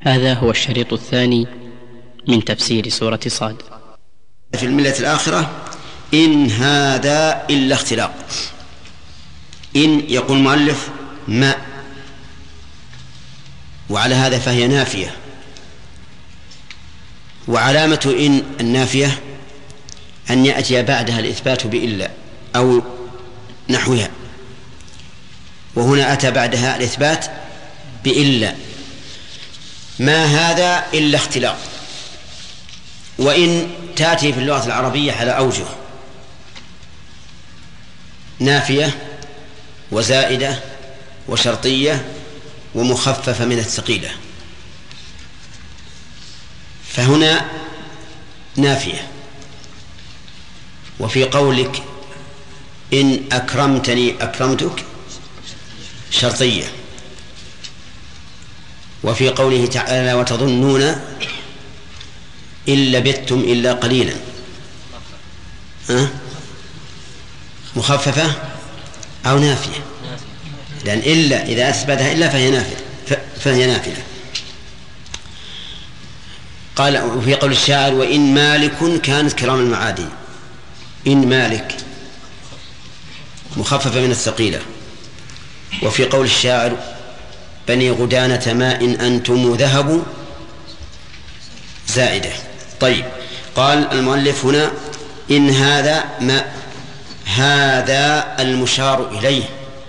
هذا هو الشريط الثاني من تفسير سورة صاد. في الملة الآخرة إن هذا إلا اختلاق. إن يقول المؤلف ما، وعلى هذا فهي نافية، وعلامة إن النافية أن يأتي بعدها الإثبات بإلا أو نحوها، وهنا أتى بعدها الإثبات بإلا. ما هذا إلا اختلاق. وإن تأتي في اللغة العربية على أوجه: نافية وزائدة وشرطية ومخففة من الثقيلة. فهنا نافية. وفي قولك إن أكرمتني أكرمتك شرطية. وفي قوله تعالى وتظنون إن لبثتم إلا قليلا مخففة أو نافية، لأن إلا إذا أثبتها إلا فهي نافية. قال وفي قول الشاعر وإن مالك كانت كرام المعادن. إن مالك مخففة من الثقيلة. وفي قول الشاعر بني غدانة ماء أنتم ذهب زائدة. طيب، قال المؤلف هنا إن هذا ما، هذا المشار إليه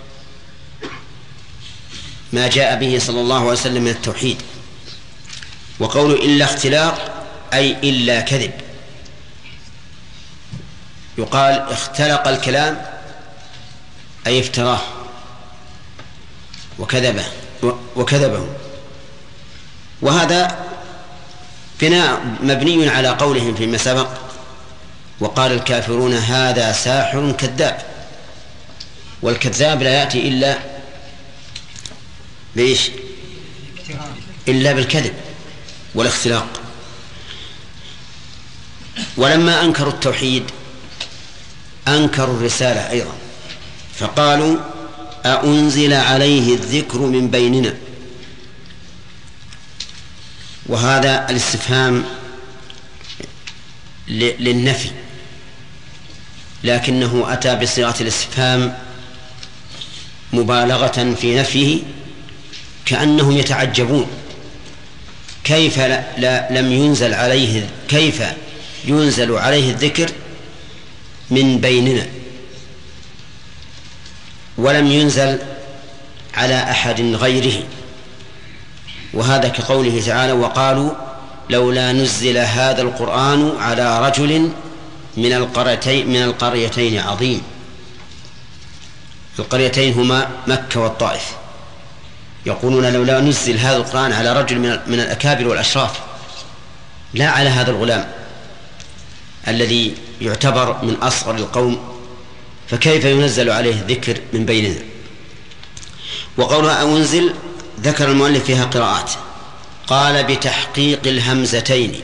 ما جاء به صلى الله عليه وسلم من التوحيد. وقوله إلا اختلاق أي إلا كذب. يقال اختلق الكلام أي افتراه وكذبه. وهذا بناء مبني على قولهم فيما سبق: وقال الكافرون هذا ساحر كذاب. والكذاب لا يأتي إلا بإيش؟ إلا بالكذب والاختلاق. ولما أنكروا التوحيد أنكروا الرسالة أيضا، فقالوا أأنزل عليه الذكر من بيننا. وهذا الاستفهام للنفي، لكنه أتى بصيغة الاستفهام مبالغة في نفيه، كأنهم يتعجبون كيف لم ينزل عليه، كيف ينزل عليه الذكر من بيننا ولم ينزل على أحد غيره. وهذا كقوله تعالى وقالوا لولا نزل هذا القرآن على رجل من القريتين عظيم. القريتين هما مكة والطائف. يقولون لولا نزل هذا القرآن على رجل من الأكابر والأشراف، لا على هذا الغلام الذي يعتبر من أصغر القوم، فكيف ينزل عليه الذكر من بيننا. وقولها أنزل ذكر المؤلف فيها قراءات. قال بتحقيق الهمزتين.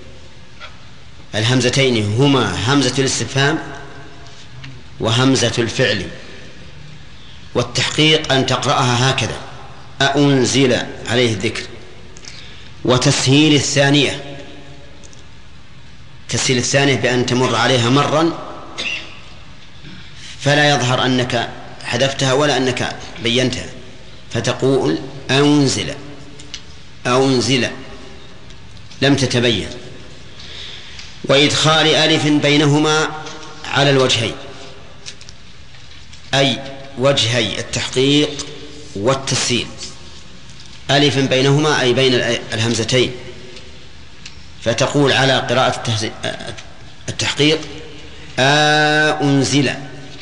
الهمزتين هما همزة الاستفهام وهمزة الفعل. والتحقيق أن تقرأها هكذا أنزل عليه الذكر. وتسهيل الثانية، تسهيل الثانية بأن تمر عليها مرا فلا يظهر أنك حذفتها ولا أنك بينتها، فتقول أنزل أنزل لم تتبين. وإدخال ألف بينهما على الوجهين، أي وجهي التحقيق والتسهيل. ألف بينهما أي بين الهمزتين، فتقول على قراءة التحقيق أنزل،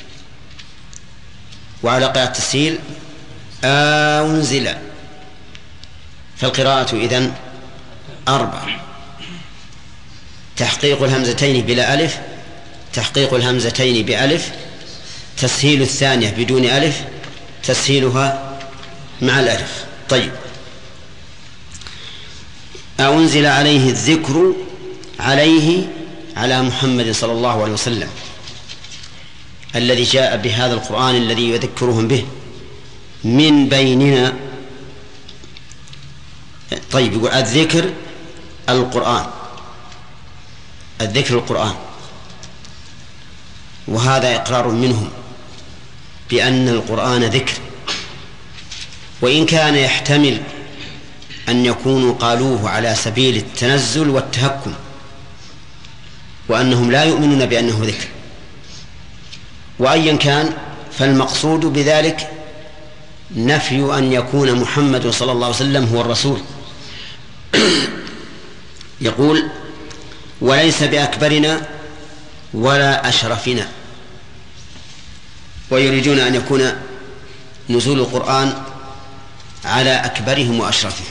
وعلى قراءة التسهيل أنزل. فالقراءة إذن 4: تحقيق الهمزتين بلا ألف، تحقيق الهمزتين بألف، تسهيل الثانية بدون ألف، تسهيلها مع الألف. طيب، أنزل عليه الذكر، عليه على محمد صلى الله عليه وسلم الذي جاء بهذا القرآن الذي يذكرهم به من بيننا. طيب يقول الذكر القرآن، الذكر القرآن، وهذا إقرار منهم بأن القرآن ذكر، وإن كان يحتمل أن يكونوا قالوه على سبيل التنزل والتهكم، وأنهم لا يؤمنون بأنه ذكر. وأيا كان فالمقصود بذلك نفي أن يكون محمد صلى الله عليه وسلم هو الرسول. يقول وليس بأكبرنا ولا أشرفنا، ويريدون أن يكون نزول القرآن على أكبرهم وأشرفهم،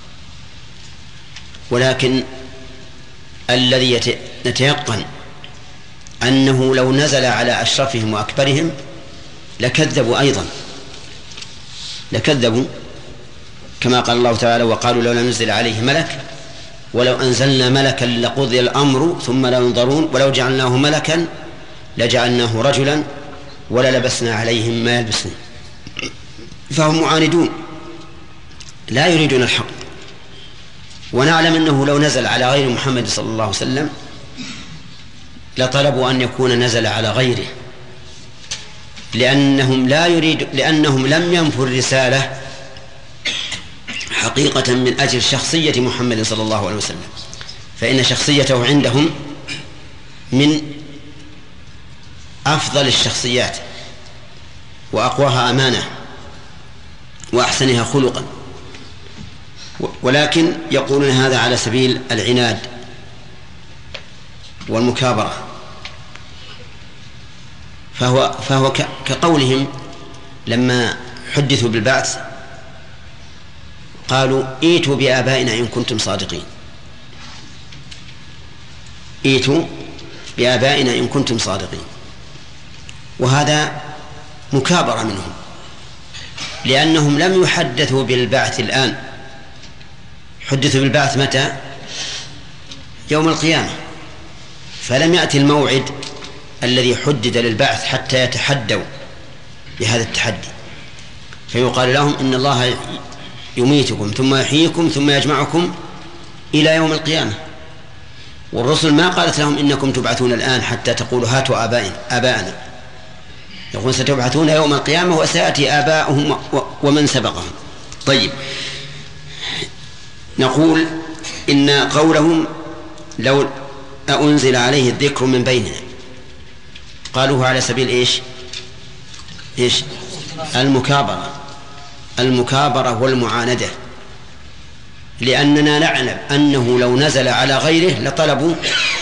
ولكن الذي نتيقن أنه لو نزل على أشرفهم وأكبرهم لكذبوا أيضا، لكذبوا، كما قال الله تعالى وقالوا لولا نزل عليه ملك ولو أنزلنا ملكا لقضي الأمر ثم لا ينظرون ولو جعلناه ملكا لجعلناه رجلا وللبسنا عليهم ما يلبسون. فهم معاندون لا يريدون الحق. ونعلم أنه لو نزل على غير محمد صلى الله عليه وسلم لطلبوا أن يكون نزل على غيره، لأنهم لم ينفوا الرسالة حقيقة من أجل شخصية محمد صلى الله عليه وسلم، فإن شخصيته عندهم من أفضل الشخصيات وأقواها أمانة وأحسنها خلقا، ولكن يقولون هذا على سبيل العناد والمكابرة. فهو كقولهم لما حدثوا بالبعث قالوا ائتوا بآبائنا إن كنتم صادقين، ائتوا بآبائنا إن كنتم صادقين، وهذا مكابرة منهم، لأنهم لم يحدثوا بالبعث الآن، حدثوا بالبعث متى؟ يوم القيامة، فلم يأتي الموعد الذي حدد للبعث حتى يتحدوا بهذا التحدي، فيقال لهم إن الله يميتكم ثم يحييكم ثم يجمعكم إلى يوم القيامة. والرسل ما قالت لهم إنكم تبعثون الآن حتى تقولوا هاتوا آباءنا، يقول ستبعثون يوم القيامة وسيأتي آباؤهم ومن سبقهم. طيب نقول إن قولهم لو أنزل عليه الذكر من بيننا قالوه على سبيل إيش المكابرة والمعاندة، لأننا نعلم أنه لو نزل على غيره لطلبوا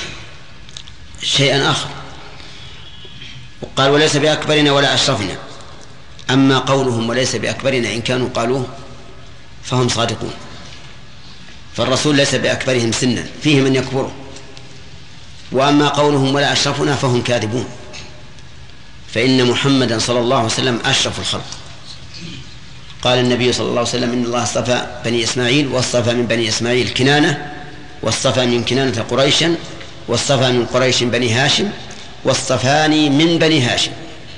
شيئا آخر. وقال وليس بأكبرنا ولا أشرفنا. أما قولهم وليس بأكبرنا إن كانوا قالوه فهم صادقون، فالرسول ليس بأكبرهم سنا، فيه من يكبره. وأما قولهم ولا أشرفنا فهم كاذبون، فإن محمدا صلى الله عليه وسلم أشرف الخلق. قال النبي صلى الله عليه وسلم إن الله اصطفى بني إسماعيل واصطفى من بني إسماعيل كنانة واصطفى من كنانة قريشا واصطفى من قريش بني هاشم واصطفاني من بني هاشم.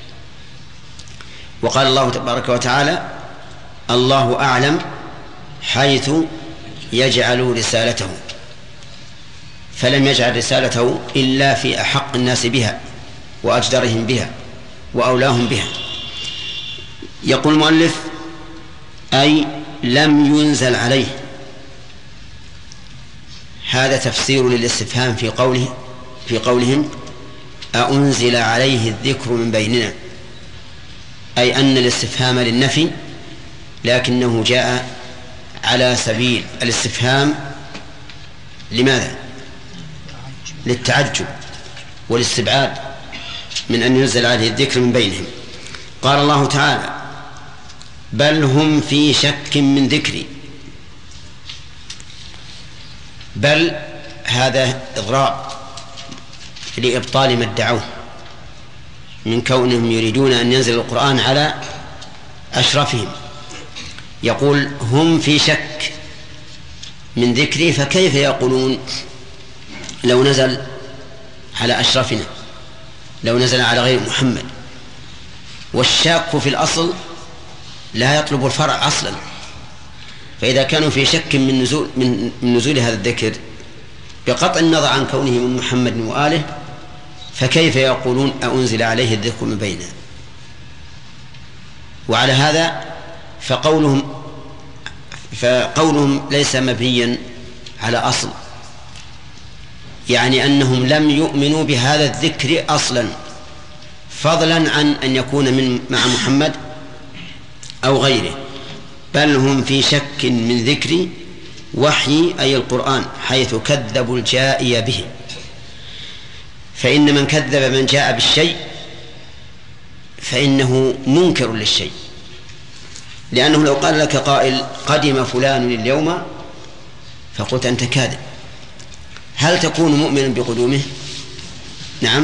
وقال الله تبارك وتعالى الله أعلم حيث يجعل رسالته، فلم يجعل رسالته إلا في أحق الناس بها وأجدرهم بها وأولاهم بها. يقول المؤلف أي لم ينزل عليه. هذا تفسير للاستفهام في قولهم أأنزل عليه الذكر من بيننا، أي أن الاستفهام للنفي لكنه جاء على سبيل الاستفهام. لماذا؟ للتعجب والاستبعاد من أن ينزل عليه الذكر من بينهم. قال الله تعالى بل هم في شك من ذكري. بل هذا إضراب لإبطال ما ادعوه من كونهم يريدون أن ينزل القرآن على أشرفهم. يقول هم في شك من ذكري، فكيف يقولون لو نزل على أشرفنا، لو نزل على غير محمد؟ والشاك في الأصل لا يطلب الفرع أصلا، فإذا كانوا في شك من نزول هذا الذكر بقطع النظر عن كونه من محمد وآله، فكيف يقولون أنزل عليه الذكر من بيننا؟ وعلى هذا فقولهم ليس مبنيا على أصل، يعني أنهم لم يؤمنوا بهذا الذكر أصلا، فضلا عن أن يكون مع محمد أو غيره، بل هم في شك من ذكر وحي أي القرآن، حيث كذبوا الجائي به. فإن من كذب من جاء بالشيء فإنه منكر للشيء، لأنه لو قال لك قائل قدم فلان اليوم فقلت أنت كاذب، هل تكون مؤمنا بقدومه؟ نعم،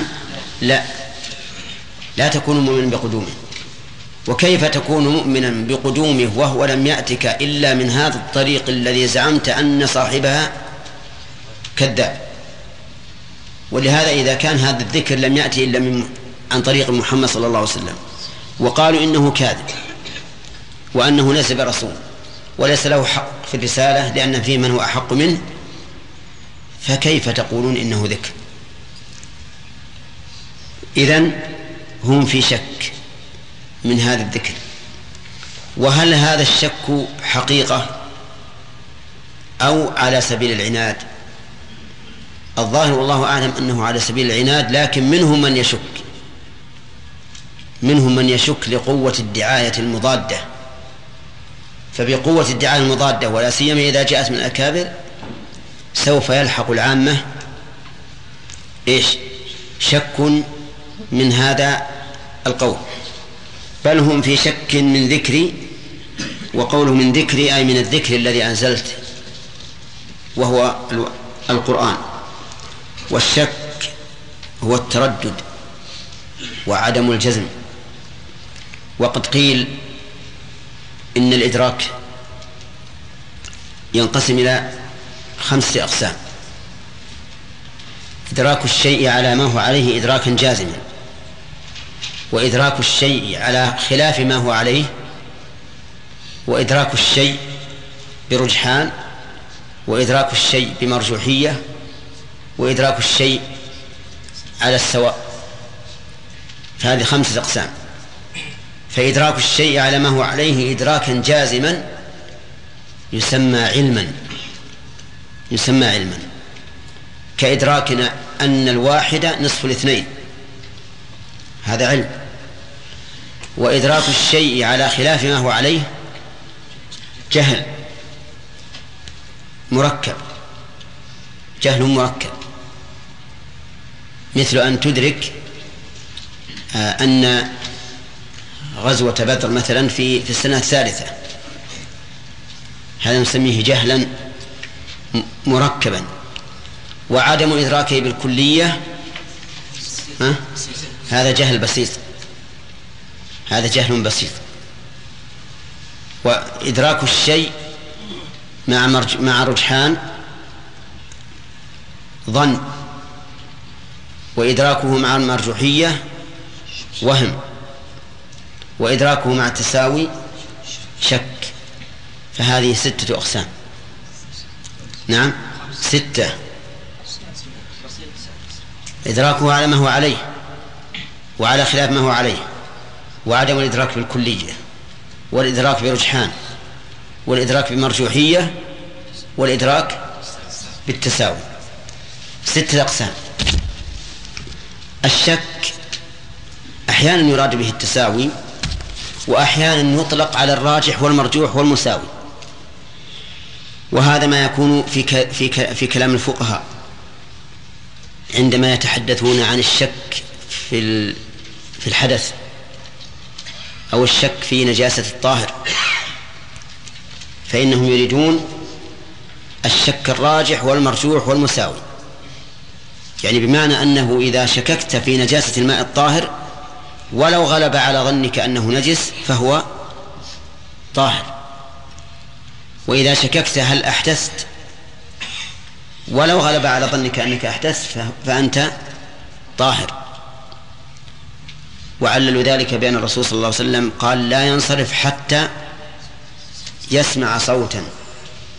لا تكون مؤمنا بقدومه. وكيف تكون مؤمنا بقدومه وهو لم يأتك إلا من هذا الطريق الذي زعمت أن صاحبها كذاب؟ ولهذا إذا كان هذا الذكر لم يأتي إلا عن طريق محمد صلى الله عليه وسلم، وقالوا إنه كاذب وأنه ليس برسول وليس له حق في الرسالة لأن فيه من هو أحق منه، فكيف تقولون إنه ذكر؟ إذن هم في شك من هذا الذكر. وهل هذا الشك حقيقة أو على سبيل العناد؟ الظاهر والله أعلم أنه على سبيل العناد، لكن منهم من يشك لقوة الدعاية المضادة. فبقوة الدعاية المضادة ولا سيما إذا جاءت من الأكابر سوف يلحق العامة شك من هذا القول. بل هم في شك من ذكري، وقوله من ذكري أي من الذكر الذي أنزلت وهو القرآن. والشك هو التردد وعدم الجزم. وقد قيل إن الإدراك ينقسم إلى 5 أقسام: إدراك الشيء على ما هو عليه إدراكا جازما، وإدراك الشيء على خلاف ما هو عليه، وإدراك الشيء برجحان، وإدراك الشيء بمرجوحية، وإدراك الشيء على السواء. فهذه 5 أقسام. فإدراك الشيء على ما هو عليه إدراكا جازما يسمى علما، كإدراكنا أن الواحد نصف الاثنين، هذا علم. وإدراك الشيء على خلاف ما هو عليه جهل مركب، مثل أن تدرك أن غزوة بدر مثلا في السنة 3، هذا نسميه جهلا مركبا. وعدم إدراكه بالكلية هذا جهل بسيط، هذا جهل بسيط. وإدراك الشيء مع رجحان ظن، وإدراكه مع المرجوحية وهم، وإدراكه مع التساوي شك. فهذه 6 أقسام. نعم 6: إدراكه على ما هو عليه وعلى خلاف ما هو عليه، وعدم الإدراك بالكلية، والإدراك برجحان، والإدراك بمرجوحية، والإدراك بالتساوي. 6 أقسام. الشك أحيانا يراد به التساوي، وأحيانا يطلق على الراجح والمرجوح والمساوي، وهذا ما يكون في كلام الفقهاء عندما يتحدثون عن الشك في الحدث أو الشك في نجاسة الطاهر، فإنهم يريدون الشك الراجح والمرجوح والمساوي، يعني بمعنى أنه إذا شككت في نجاسة الماء الطاهر ولو غلب على ظنك أنه نجس فهو طاهر، وإذا شككت هل أحدثت ولو غلب على ظنك أنك أحدثت فأنت طاهر. وعللوا ذلك بأن الرسول صلى الله عليه وسلم قال: لا ينصرف حتى يسمع صوتا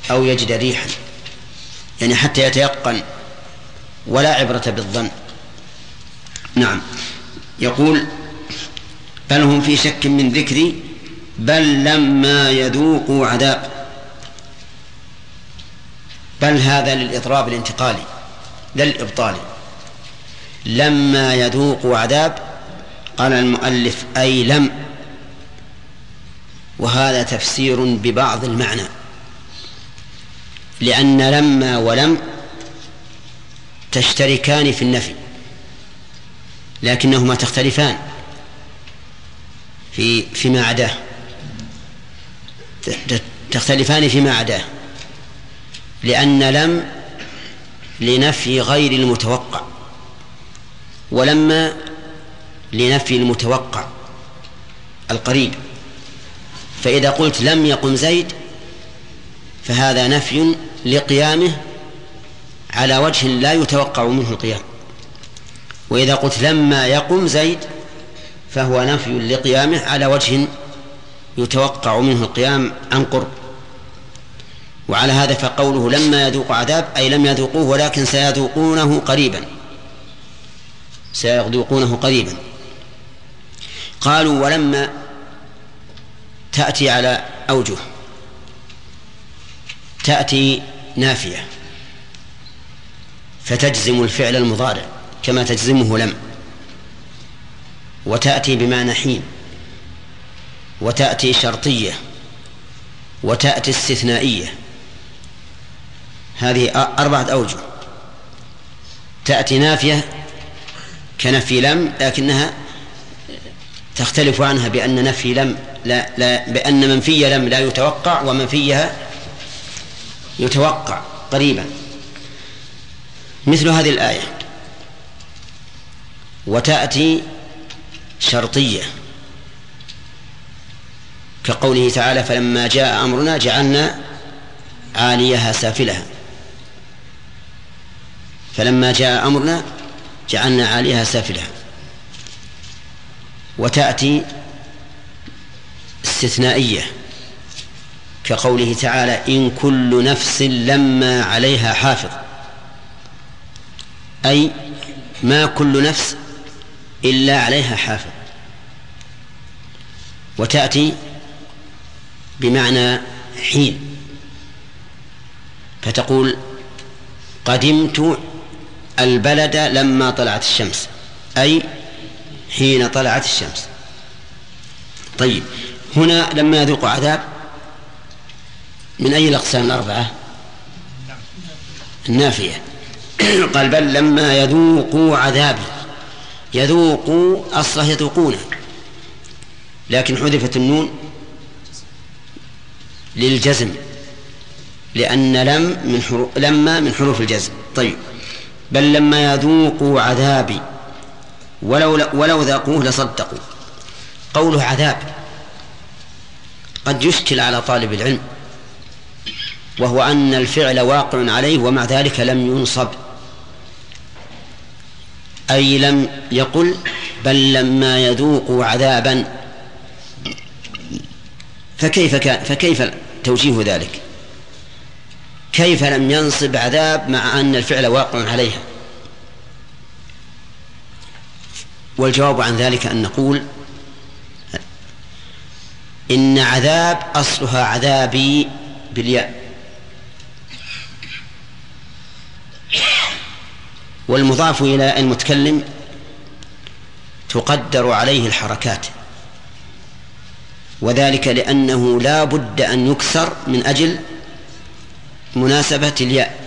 أو يجد ريحا، يعني حتى يتيقن، ولا عبرة بالظن. نعم. يقول بل هم في شك من ذكري بل لما يذوقوا عذاب. بل هذا للإضراب الانتقالي لا الإبطالي. لما يذوقوا عذاب قال المؤلف أي لم، وهذا تفسير ببعض المعنى، لأن لما ولم تشتركان في النفي لكنهما تختلفان فيما عداه، تختلفان فيما عداه، لأن لم لنفي غير المتوقع، ولما لنفي المتوقع القريب. فإذا قلت لم يقم زيد فهذا نفي لقيامه على وجه لا يتوقع منه القيام، وإذا قلت لما يقم زيد فهو نفي لقيامه على وجه يتوقع منه القيام عن قرب. وعلى هذا فقوله لما يذوق عذاب أي لم يذوقوه ولكن سيذوقونه قريبا، سيذوقونه قريبا. قالوا ولما تأتي على أوجه، تأتي نافية فتجزم الفعل المضارع كما تجزمه لم، وتأتي بمعنى حين، وتأتي شرطية، وتأتي استثنائية. هذه 4 أوجه. تأتي نافية كنفي لم لكنها تختلف عنها بأن نفي لم بأن منفي لم لا يتوقع ومنفيها يتوقع قريبا، مثل هذه الآية. وتأتي شرطية كقوله تعالى فلما جاء أمرنا جعلنا عاليها سافلها. فلما جاء أمرنا جعلنا عاليها سافلها. وتأتي استثنائية كقوله تعالى إن كل نفس لما عليها حافظ، أي ما كل نفس إلا عليها حافظ. وتأتي بمعنى حين فتقول قدمت البلد لما طلعت الشمس، أي حين طلعت الشمس. طيب هنا لما يذوق عذاب من أي الأقسام 4؟ النافية. قال بل لما يذوقوا عذابي. يذوقوا أصله يذوقونه، لكن حذفت النون للجزم لأن لما من حروف الجزم. طيب بل لما يذوقوا عذابي ولو ذاقوه لصدقوا. قوله عذاب قد يشكل على طالب العلم، وهو أن الفعل واقع عليه ومع ذلك لم ينصب، أي لم يقل بل لما يذوقوا عذابا. فكيف توجيه ذلك؟ كيف لم ينصب عذاب مع أن الفعل واقع عليها؟ والجواب عن ذلك أن نقول إن عذاب أصلها عذابي بالياء، والمضاف إلى المتكلم تقدر عليه الحركات، وذلك لأنه لا بد أن يكسر من أجل مناسبة الياء،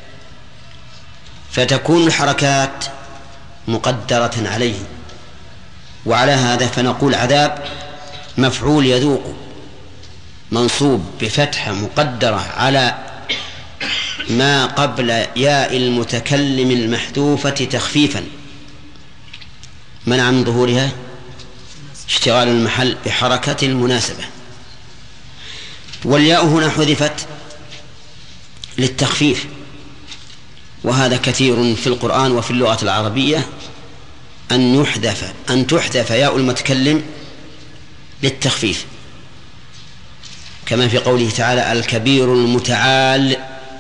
فتكون الحركات مقدرة عليه. وعلى هذا فنقول عذاب مفعول يذوق منصوب بفتحة مقدرة على ما قبل ياء المتكلم المحذوفة تخفيفا منع من ظهورها اشتغال المحل بحركة المناسبة. والياء هنا حذفت للتخفيف، وهذا كثير في القرآن وفي اللغة العربية أن تحذف ياء المتكلم للتخفيف. كما في قوله تعالى الكبير المتعال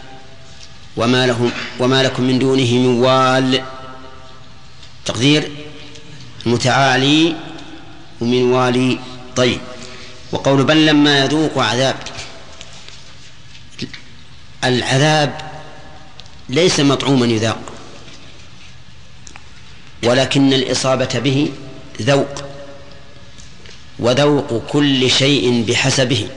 وما لكم من دونه من وال، تقدير المتعالي ومن والي. طيب، وقول بل لما يذوق عذاب، العذاب ليس مطعوما يذاق، ولكن الإصابة به ذوق، وذوق كل شيء بحسبه.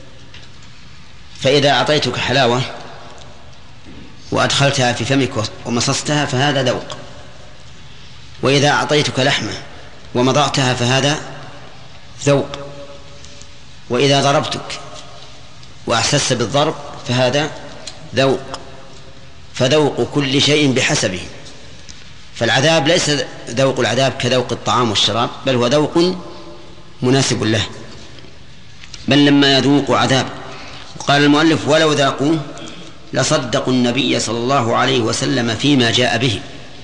فإذا أعطيتك حلاوة وأدخلتها في فمك ومصصتها فهذا ذوق، وإذا أعطيتك لحمة ومضغتها فهذا ذوق، وإذا ضربتك وأحسست بالضرب فهذا ذوق. فذوق كل شيء بحسبه. فالعذاب ليس ذوق العذاب كذوق الطعام والشراب، بل هو ذوق مناسب له. بل لما يذوق عذاب. قال المؤلف ولو ذاقوه لصدقوا النبي صلى الله عليه وسلم فيما جاء به،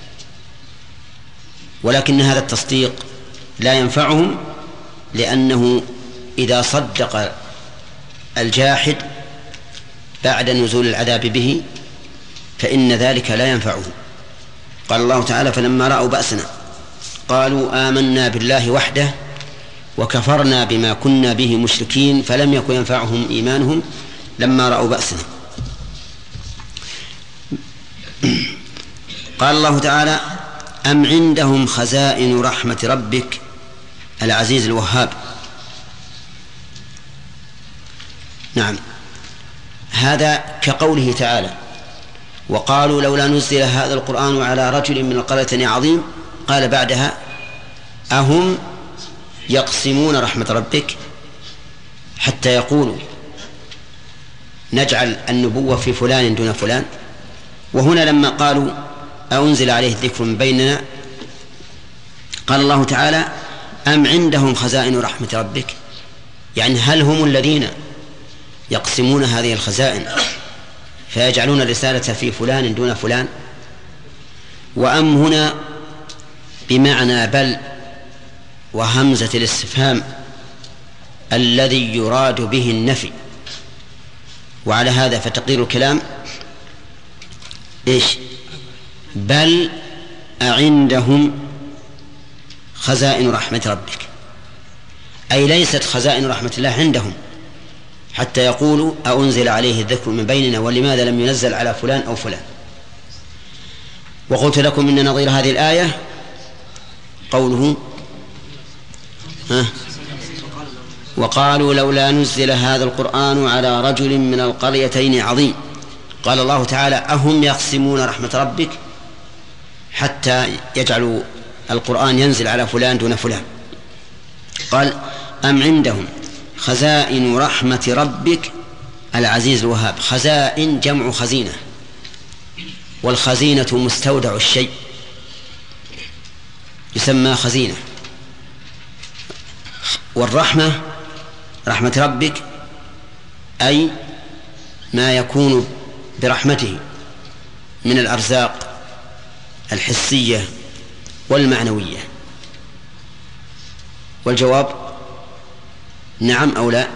ولكن هذا التصديق لا ينفعهم، لأنه إذا صدق الجاحد بعد نزول العذاب به فإن ذلك لا ينفعه. قال الله تعالى فلما رأوا بأسنا قالوا آمنا بالله وحده وكفرنا بما كنا به مشركين فلم يكن ينفعهم إيمانهم لما رأوا بأسنا. قال الله تعالى أم عندهم خزائن رحمة ربك العزيز الوهاب. نعم، هذا كقوله تعالى وقالوا لولا نزل هذا القرآن على رجل من القريتين عظيم، قال بعدها أهم يقسمون رحمة ربك، حتى يقولوا نجعل النبوة في فلان دون فلان. وهنا لما قالوا أنزل عليه الذكر من بيننا، قال الله تعالى أم عندهم خزائن رحمة ربك، يعني هل هم الذين يقسمون هذه الخزائن فيجعلون الرسالة في فلان دون فلان؟ وأم هنا بمعنى بل وهمزة الاستفهام الذي يراد به النفي، وعلى هذا فتقدير الكلام إيش؟ بل أعندهم خزائن رحمة ربك، أي ليست خزائن رحمة الله عندهم حتى يقولوا أنزل عليه الذكر من بيننا ولماذا لم ينزل على فلان أو فلان. وقلت لكم إن نظير هذه الآية قوله وقالوا لولا نزل هذا القرآن على رجل من القريتين عظيم. قال الله تعالى أهم يقسمون رحمة ربك حتى يجعلوا القرآن ينزل على فلان دون فلان. قال أم عندهم خزائن رحمة ربك العزيز الوهاب. خزائن جمع خزينة، والخزينة مستودع الشيء يسمى خزينة. والرحمة رحمة ربك أي ما يكون برحمته من الأرزاق الحسية والمعنوية. والجواب نعم أو لا؟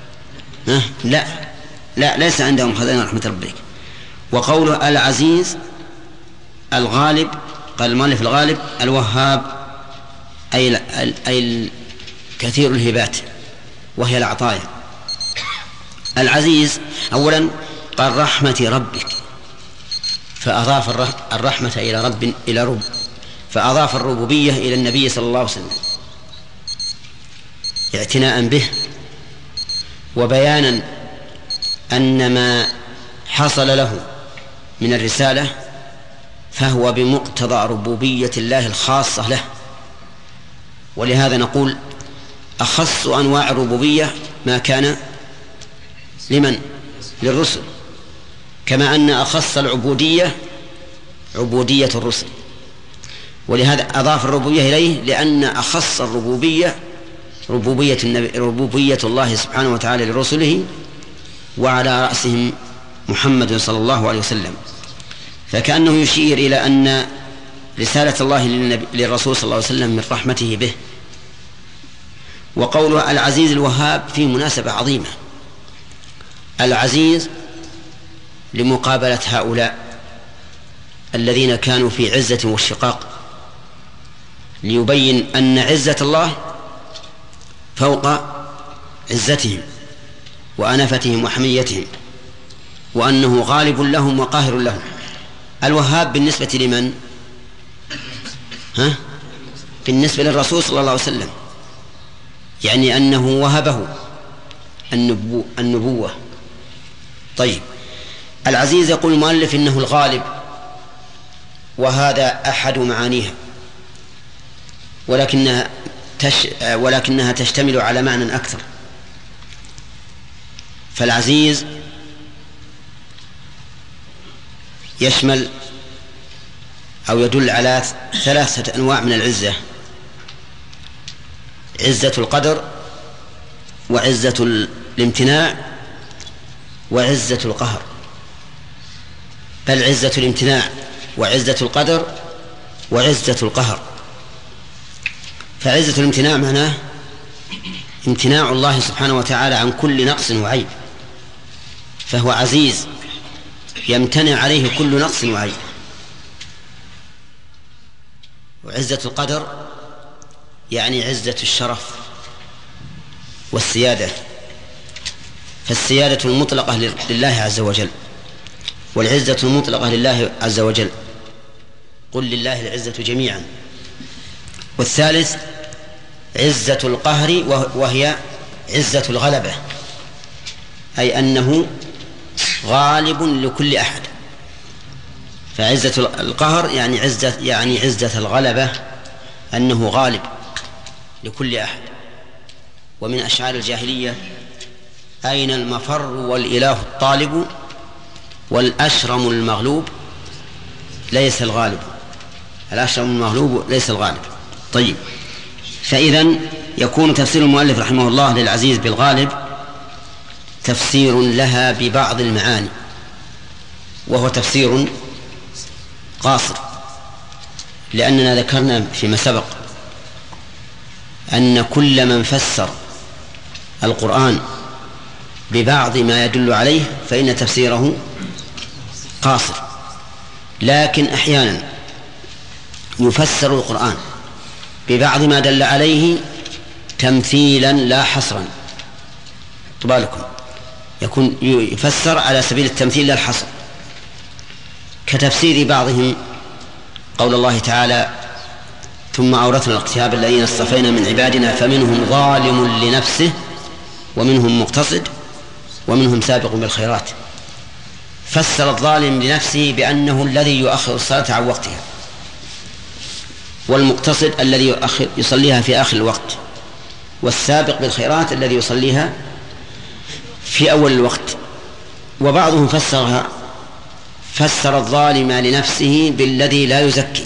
لا ليس عندهم خزائن رحمة ربك. وقوله العزيز الغالب، قال المؤلف الغالب الوهاب أي كثير الهبات وهي العطايا. العزيز أولا قال رحمة ربك، فأضاف الرحمة إلى رب، فأضاف الربوبية إلى النبي صلى الله عليه وسلم اعتناء به وبيانا أن ما حصل له من الرسالة فهو بمقتضى ربوبية الله الخاصة له. ولهذا نقول أخص أنواع الربوبية ما كان لمن؟ للرسل، كما أن أخص العبودية عبودية الرسل. ولهذا أضاف الربوبية إليه، لأن أخص الربوبية ربوبية الله سبحانه وتعالى لرسله، وعلى رأسهم محمد صلى الله عليه وسلم. فكأنه يشير إلى أن رسالة الله للرسول صلى الله عليه وسلم من رحمته به. وقوله العزيز الوهاب في مناسبة عظيمة، العزيز لمقابلة هؤلاء الذين كانوا في عزة واشتقاق، ليبين أن عزة الله فوق عزتهم وأنفتهم وحميتهم، وأنه غالب لهم وقاهر لهم. الوهاب بالنسبة لمن؟ بالنسبة للرسول صلى الله عليه وسلم، يعني أنه وهبه النبوة. طيب، العزيز يقول المؤلف إنه الغالب، وهذا أحد معانيها، ولكنها تشتمل على معنى أكثر. فالعزيز يشمل أو يدل على 3 أنواع من العزة: عزة القدر، وعزة الامتناع، وعزة القهر. بل عزة الامتناع وعزة القدر وعزة القهر. فعزة الامتناع معناه امتناع الله سبحانه وتعالى عن كل نقص وعيب، فهو عزيز يمتنع عليه كل نقص وعيب. وعزة القدر يعني عزة الشرف والسيادة، فالسيادة المطلقة لله عز وجل، والعزة المطلقة لله عز وجل. قل لله العزة جميعا. والثالث عزة القهر، وهي عزة الغلبة، أي أنه غالب لكل أحد. فعزة القهر يعني عزة الغلبة، أنه غالب لكل أحد. ومن أشعار الجاهلية: أين المفر والإله الطالب، والأشرم المغلوب ليس الغالب. الأشرم المغلوب ليس الغالب. طيب، فإذن يكون تفسير المؤلف رحمه الله للعزيز بالغالب تفسير لها ببعض المعاني، وهو تفسير قاصر، لأننا ذكرنا فيما سبق أن كل من فسر القرآن ببعض ما يدل عليه فإن تفسيره قاصر. لكن أحيانا يفسر القرآن ببعض ما دل عليه تمثيلا لا حصرا. طبالكم يكون يفسر على سبيل التمثيل لا الحصر، كتفسير بعضهم قول الله تعالى: ثم أورثنا الكتاب الذين اصطفينا من عبادنا فمنهم ظالم لنفسه ومنهم مقتصد ومنهم سابق بالخيرات. فسر الظالم لنفسه بأنه الذي يؤخر الصلاة عن وقتها، والمقتصد الذي يصليها في آخر الوقت، والسابق بالخيرات الذي يصليها في أول الوقت. وبعضهم فسر الظالم لنفسه بالذي لا يزكي،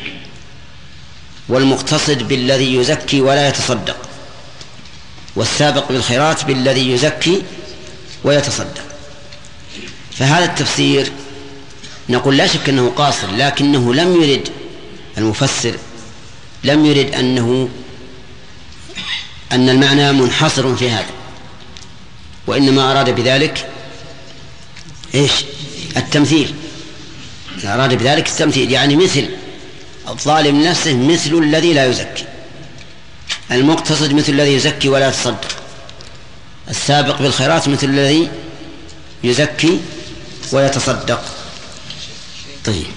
والمقتصد بالذي يزكي ولا يتصدق، والسابق بالخيرات بالذي يزكي ويتصدق. فهذا التفسير نقول لا شك أنه قاصر، لكنه لم يرد المفسر أن المعنى منحصر في هذا، وإنما أراد بذلك التمثيل. أراد بذلك التمثيل، يعني مثل الظالم نفسه مثل الذي لا يزكي، المقتصد مثل الذي يزكي ولا يتصدق، السابق بالخيرات مثل الذي يزكي ويتصدق. طيب،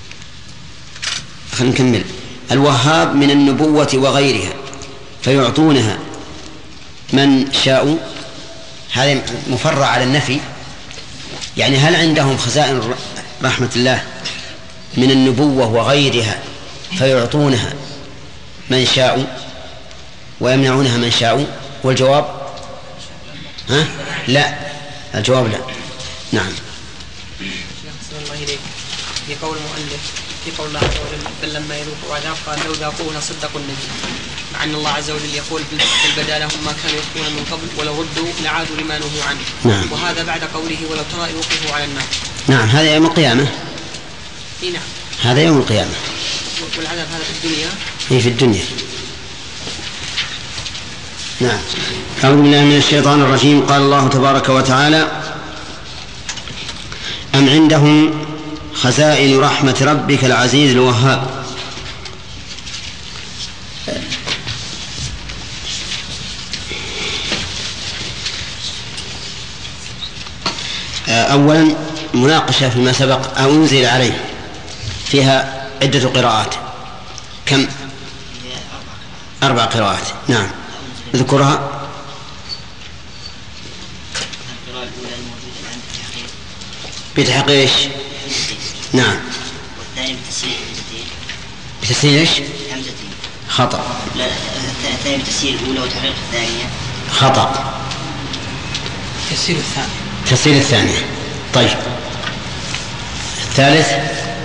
خلينا نكمل. الوهاب من النبوة وغيرها فيعطونها من شاء. هذا مفرع على النفي، يعني هل عندهم خزائن رحمة الله من النبوة وغيرها فيعطونها من شاء ويمنعونها من شاء؟ والجواب لا، الجواب لا. نعم. في قول المؤلف في قول الله عز وجل: بل لما يذوقوا عذاب قال لو ذاقوه لصدقوا النبي، مع أن الله عز وجل يقول: بل بدا لهم ما كانوا يخفون من قبل ولو ردوا لعادوا لما نهوا عنه. نعم. وهذا بعد قوله: ولو ترى إذ وقفوا على النار. نعم، هذا يوم القيامة. نعم، هذا يوم القيامة. والعذاب هذا في الدنيا. في الدنيا. نعم. أعوذ بالله من الشيطان الرجيم. قال الله تبارك وتعالى: أم عندهم خزائن رحمة ربك العزيز الوهاب. أولا مناقشة فيما سبق أنزل عليه فيها عدة قراءات. كم؟ 4 قراءات. نعم اذكرها. القراءة الأولى الموجودة الآن بتحقيق ايش؟ نعم. والثاني بتسهيل همزتين. بتسهيل ايش؟ همزتين. خطأ. لا الثاني بتسهيل الأولى وتحقيق الثانية. خطأ. تسهيل الثاني. تسهيل الثانية. طيب الثالث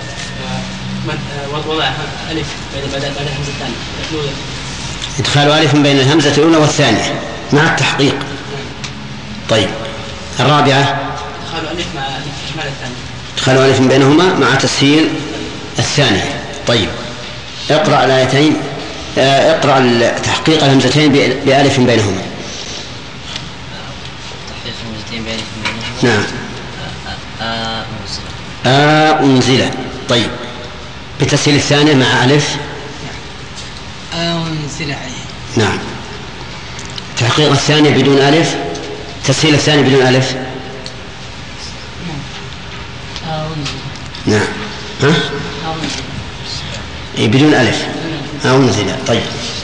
وضع ألف بعد الهمزة الثانية. إدخال ألف بين الهمزة الأولى والثانية مع التحقيق. طيب الرابعة إدخال ألف مع إكمال الثانية. إدخال ألف بينهما مع تسهيل الثانية. طيب اقرأ الآيتين. اقرأ تحقيق الهمزتين بألف بينهما. تحقيق همزتين بألف بينهما. نعم. أنزل. طيب بتسهيل الثانية مع ألف. أنزل عليه. نعم. تحقيق الثانية بدون ألف. تسهيل الثانية بدون ألف. نعم. ها؟ بدون ألف. أنزل. طيب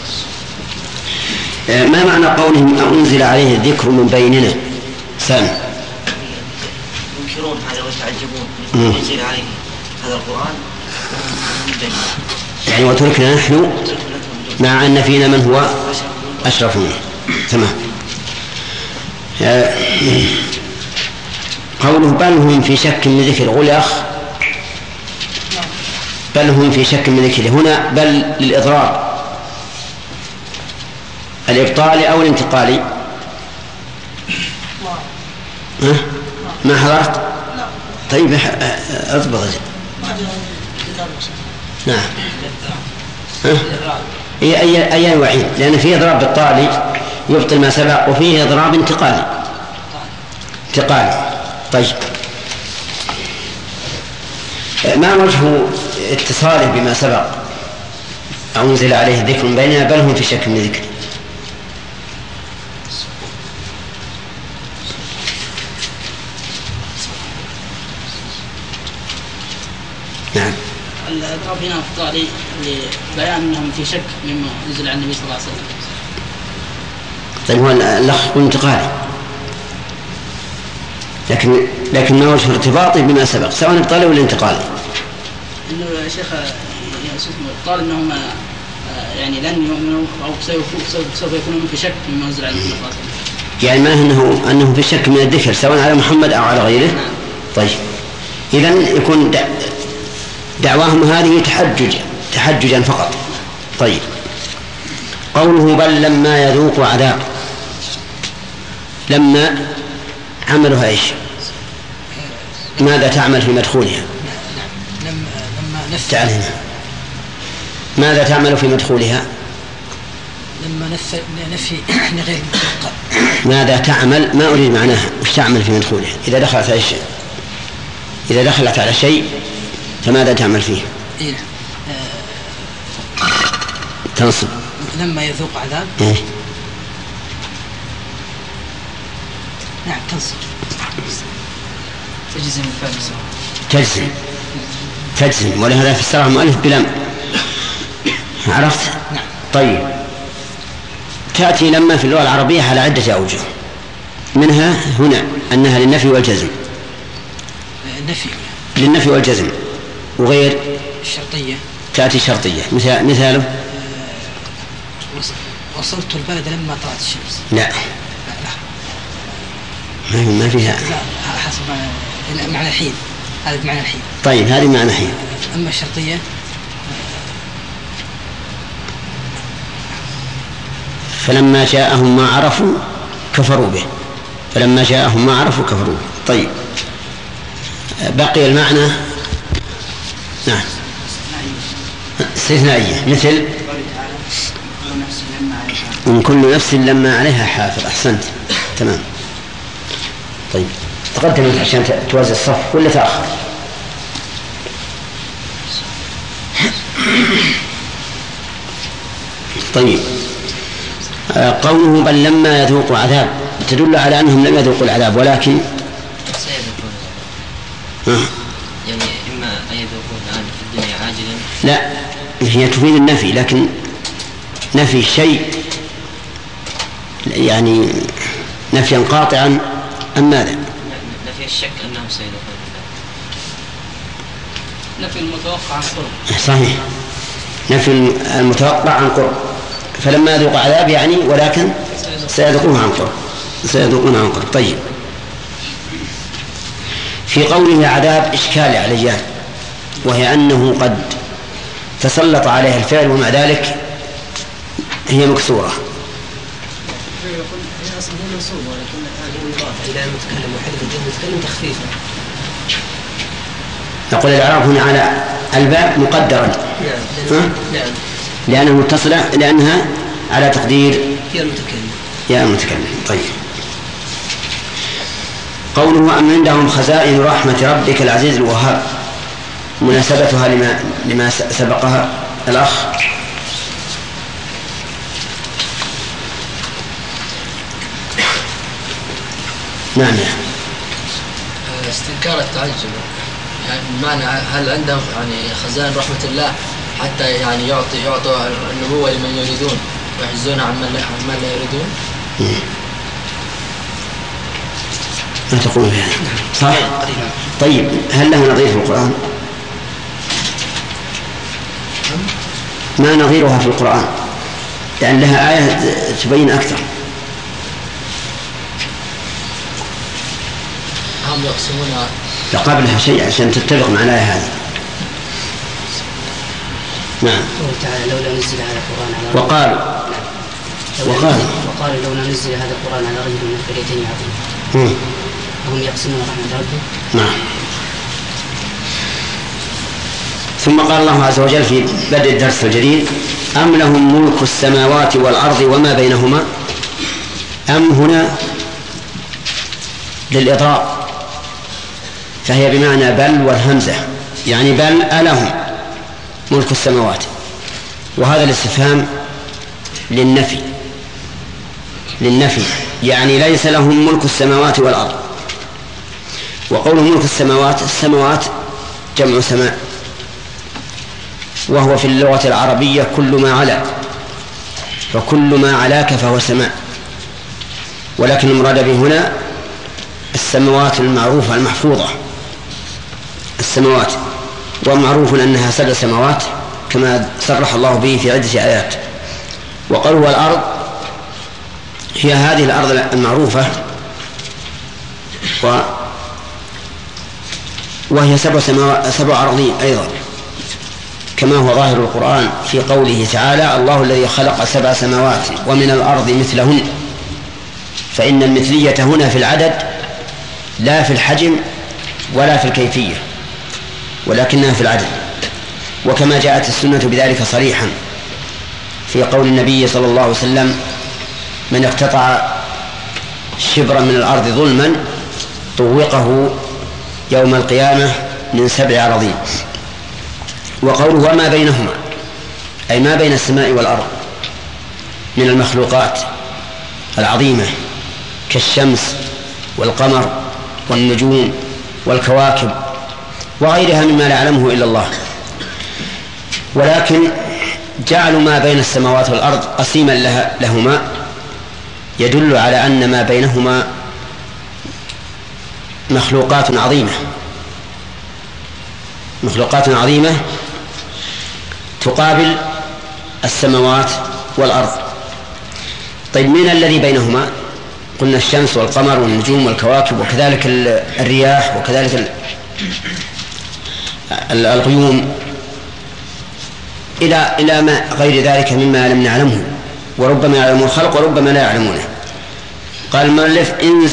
ما معنى قولهم أنزل عليه الذكر من بيننا؟ سامي. ينكرون هذا ويتعجبون ينزل عليه هذا القرآن من بيننا. يعني وتركنا نحن مع أن فينا من هو أشرف منه. تمام. قوله بل هم في شك من ذكر. قول يا أخ. بل هم في شك من ذكر. هنا بل للإضرار الإبطالي أو الانتقالي. ها؟ ما حضرت؟ طيب اضبط. نعم. أي نوعين؟ لأن فيه إضراب بالطالي يبطل ما سبق وفيه إضراب انتقالي. طيب ما وجه اتصاله بما سبق أنزل عليه الذكر من بيننا بل هم في شك من ذكر؟ نعم. الإضراب هنا الطالي لبيان أنهم في شك مما نزل عن النبي صلى الله عليه وسلم. طيب هو الأخ يكون انتقالي لكن ما وجه ارتباطه بما سبق سواء ابطالي ولا انتقالي؟ إنه يا شيخ قال أنهم يعني لن يؤمنوا أو سوف يكونوا في شك مما نزل عن النبي صلى الله عليه وسلم. يعني ما أنه في شك من الذكر سواء على محمد أو على غيره. نعم. طيب إذن يكون دعواهم هذه تحججا فقط. طيب قوله بل لما يذوق عذاب. لما عملها ايش؟ ماذا تعمل في مدخولها؟ لما تعال هنا. ماذا تعمل في مدخولها؟ لما نفي غير متوقع. ماذا تعمل؟ ما أريد معناها. وش تعمل في مدخولها؟ إذا دخلت على شيء. إذا دخلت على شيء فماذا تعمل فيه؟ إيه؟ تنصب. لما يذوق عذاب. إيه؟ نعم تنصب. تجزم ولهذا في السراء مؤلف بلم. عرفت؟ نعم. طيب تأتي لما في اللغة العربية على عدة أوجه منها هنا أنها للنفي والجزم. للنفي والجزم وغير الشرطية تأتي شرطية. مثاله وصلت البلد لما طلعت الشمس. لا ما فيها. حسب معنى حين. هذا بمعنى الحين. طيب هذه معنى حين. أما الشرطية فلما جاءهم ما عرفوا كفروا به. فلما جاءهم ما عرفوا كفروا به. طيب بقي المعنى. نعم استثنائية مثل من كل نفس لما عليها حافظ. أحسنت. تمام. طيب تقدم عشان توازي الصف ولا تأخر؟ طيب. قوله بل لما يذوقوا عذاب تدل على أنهم لم يذوقوا العذاب ولكن يعني إما أن يذوقوا الآن في الدنيا عاجلا. لا، هي تفيد النفي، لكن نفي الشيء يعني نفيا قاطعا أم ماذا؟ نفي الشك أنهم سيذوقون. نفي المتوقع عن قرب. صحيح، نفي المتوقع عن قرب. فلما يذوق عذاب يعني ولكن سيذوقون عن قرب، سيذوقون عن قرب. طيب. في قوله عذاب إشكال عليان، وهي أنه قد تسلط عليها الفعل ومع ذلك هي مكسورة. هي أصلا هي منصوبة ولكن هذه مضافة إلى المتكلم وحذف الجمع المتكلم تخفيفا. نقول الإعراب هنا على الباء مقدرا. نعم. لأنها متصلة، لأنها على تقدير يا المتكلم. طيب. قوله أم عندهم خزائن رحمة ربك العزيز الوهاب، مناسبتها لما سبقها الأخ. نعم. استنكار التعجب، يعني بمعنى هل عندهم يعني خزائن رحمة الله حتى يعني يعطوا النبوة لمن يريدون ويحجزون عمن لا يريدون؟ ما تقول بهذا صح؟ طيب، هل له نظير في القرآن؟ ما نظيرها في القرآن؟ لأن لها آية تبين أكثر. هم يقسمون قبلها شيء عشان تتفق مع الآية هذه. نعم. قوله تعالى لولا نزل هذا القرآن على وقالوا لولا نزل هذا القرآن على رجل من القريتين عظيم وهم يقسمون رحمة ربه. نعم. ثم قال الله عز وجل في بدء الدرس الجديد أم لهم ملك السماوات والأرض وما بينهما. أم هنا للإضراب، فهي بمعنى بل والهمزة، يعني بل ألهم ملك السماوات، وهذا الاستفهام للنفي يعني ليس لهم ملك السماوات والأرض. وقول ملك السماوات جمع سماء، وهو في اللغة العربية كل ما علا، فكل ما علاك فهو سماء، ولكن المراد به هنا السماوات المعروفة المحفوظة. السماوات ومعروف أنها 7 سماوات كما صرح الله به في عدة آيات. وقالوا الأرض هي هذه الأرض المعروفة، وهي 7 أراضين أيضا، كما هو ظاهر القرآن في قوله تعالى الله الذي خلق 7 سماوات ومن الأرض مثلهن. فإن المثلية هنا في العدد لا في الحجم ولا في الكيفية، ولكنها في العدد. وكما جاءت السنة بذلك صريحا في قول النبي صلى الله عليه وسلم من اقتطع شبرا من الأرض ظلما طوقه يوم القيامة من 7 أراضين. وقوله وما بينهما أي ما بين السماء والأرض من المخلوقات العظيمة كالشمس والقمر والنجوم والكواكب وغيرها مما لا يعلمه إلا الله. ولكن جعلوا ما بين السماوات والأرض قسيما لهما يدل على أن ما بينهما مخلوقات عظيمة تقابل السماوات والأرض. طيب، من الذي بينهما؟ قلنا الشمس والقمر والنجوم والكواكب، وكذلك الرياح، وكذلك الغيوم، إلى ما غير ذلك مما لم نعلمه، وربما يعلمون الخلق وربما لا يعلمونه. قال المؤلف إن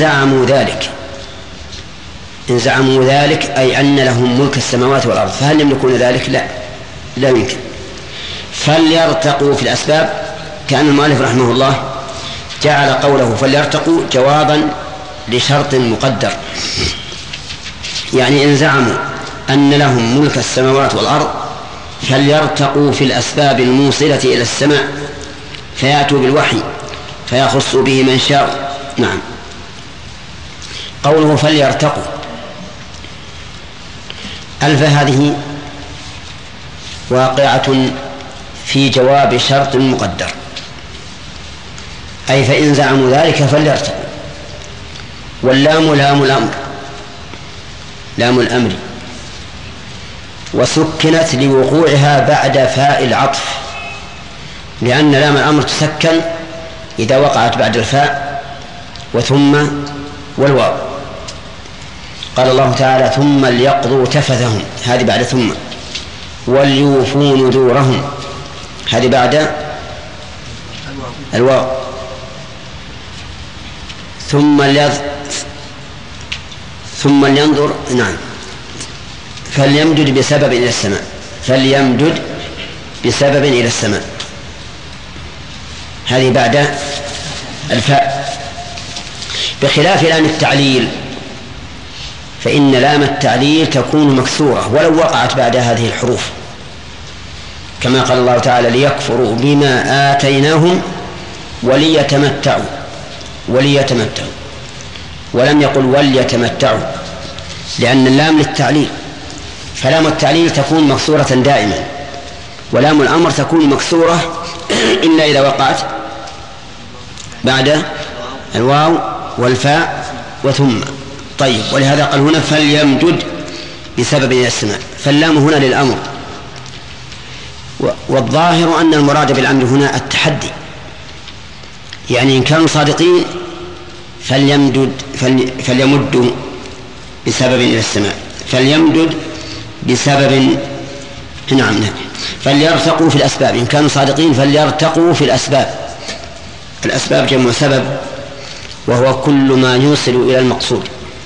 زعموا ذلك أي أن لهم ملك السماوات والأرض، فهل يملكون ذلك؟ لا يمكن. فليرتقوا في الأسباب، كأن المؤلف رحمه الله جعل قوله فليرتقوا جوابا لشرط مقدر. يعني إن زعموا أن لهم ملك السماوات والأرض فليرتقوا في الأسباب الموصلة إلى السماء فيأتوا بالوحي فيخصوا به من شاء. نعم. قوله فليرتقوا، ألف هذه واقعة في جواب شرط مقدر، أي فإن زعموا ذلك فليرتقوا. واللام لام الأمر، لام الأمر، وسكنت لوقوعها بعد فاء العطف، لأن لام الأمر تسكن إذا وقعت بعد الفاء وثم والواو. قال الله تعالى ثم ليقضوا تفثهم، هذه بعد ثم. وليوفوا نذورهم، هذه بعد الواو. ثم لينظر. نعم. فليمدد بسبب إلى السماء، فليمدد بسبب إلى السماء، هذه بعد الفاء. بخلاف لام التعليل، فإن لام التعليل تكون مكسورة ولو وقعت بعد هذه الحروف، كما قال الله تعالى ليكفروا بما آتيناهم وليتمتعوا، ولم يقل وليتمتعوا، لأن اللام للتعليل، فلام التعليل تكون مكسورة دائما، ولام الأمر تكون مكسورة إلا إذا وقعت بعد الواو والفاء وثم. طيب، ولهذا قال هنا فليمدد بسبب إلى السماء، فاللام هنا للأمر. والظاهر أن المراد بالأمر هنا التحدي، يعني إن كانوا صادقين فليمدوا بسبب إلى السماء، فليمدد بسبب. نعم. فليرتقوا في الأسباب، إن كانوا صادقين فليرتقوا في الأسباب. الأسباب جمع سبب، وهو كل ما يوصل إلى المقصود.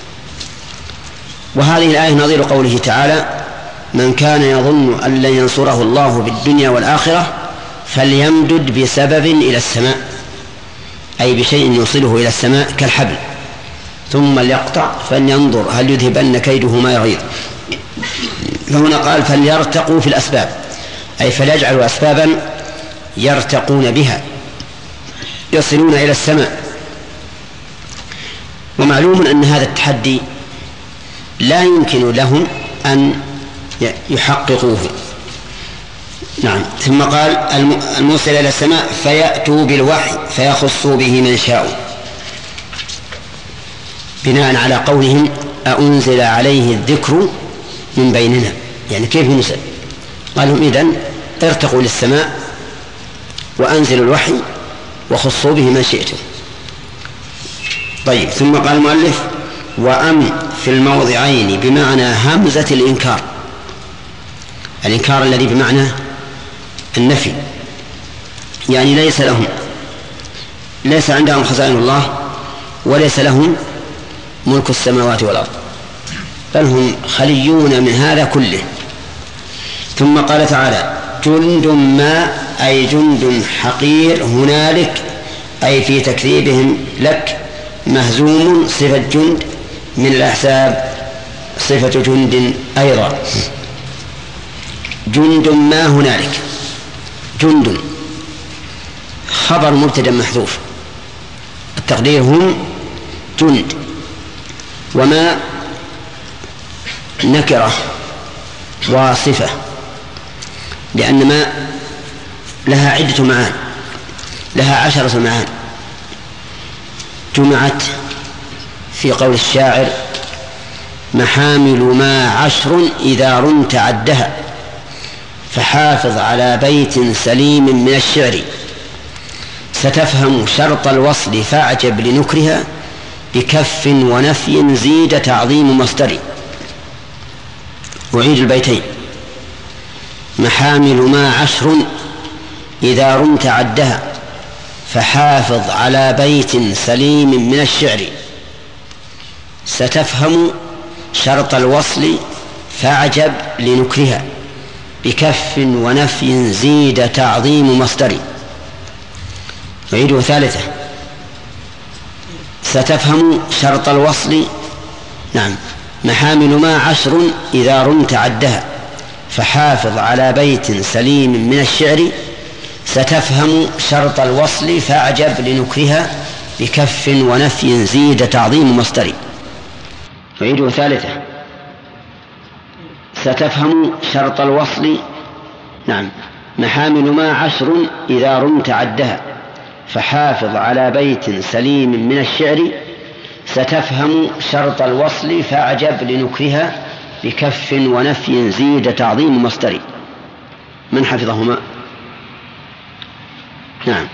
وهذه الآية نظير قوله تعالى من كان يظن أن لن ينصره الله بالدنيا والآخرة فليمدد بسبب إلى السماء، أي بشيء يوصله إلى السماء كالحبل، ثم ليقطع فلينظر هل يذهبن كيده ما يغيظ. فهنا قال فليرتقوا في الأسباب، أي فليجعلوا أسبابا يرتقون بها يصلون إلى السماء. ومعلوم أن هذا التحدي لا يمكن لهم أن يحققوه. نعم. ثم قال الموصل إلى السماء فيأتوا بالوحي فيخصوا به من شاء، بناء على قولهم أأنزل عليه الذكر من بيننا، يعني كيف ينزل؟ قالوا إذن ارتقوا للسماء وأنزلوا الوحي وخصوا به من شئتم. طيب، ثم قال المؤلف وأم في الموضعين بمعنى همزة الإنكار، الإنكار الذي بمعنى النفي، يعني ليس عندهم خزائن الله وليس لهم ملك السماوات والأرض، بل هم خليون من هذا كله. ثم قال تعالى جند ما، أي جند حقير هنالك، أي في تكذيبهم لك، مهزوم صفة جند، من الأحساب صفة جند أيضا. جند ما هنالك، جند خبر مبتدأ محذوف، التقدير هم جند، وما نكرة واصفة، لأن ما لها عدة معان، لها 10 معان جمعت في قول الشاعر محامل ما 10 إذا رمت عدها، فحافظ على بيت سليم من الشعر، ستفهم شرط الوصل فاعجب لنكرها، بكف ونفي زيد تعظيم مصدر. أعيد البيتين. محامل ما 10 إذا رمت عدها، فحافظ على بيت سليم من الشعر، ستفهم شرط الوصل فاعجب لنكرها، بكف ونفي زيد تعظيم مصدر. أعيده ثالثة. ستفهم شرط الوصل. نعم. محامل ما 10 إذا رمت عدها، فحافظ على بيت سليم من الشعر. ستفهم شرط الوصل فأعجب لنكرها، بكف ونفي زيد تعظيم مصدري. أعيده ثالثة. ستفهم شرط الوصل. نعم. محامل ما 10 إذا رمت عدها، فحافظ على بيت سليم من الشعر. ستفهم شرط الوصل فأعجب لنكرها، بكف ونفي زيد تعظيم مصدري. من حفظهما؟ نعم.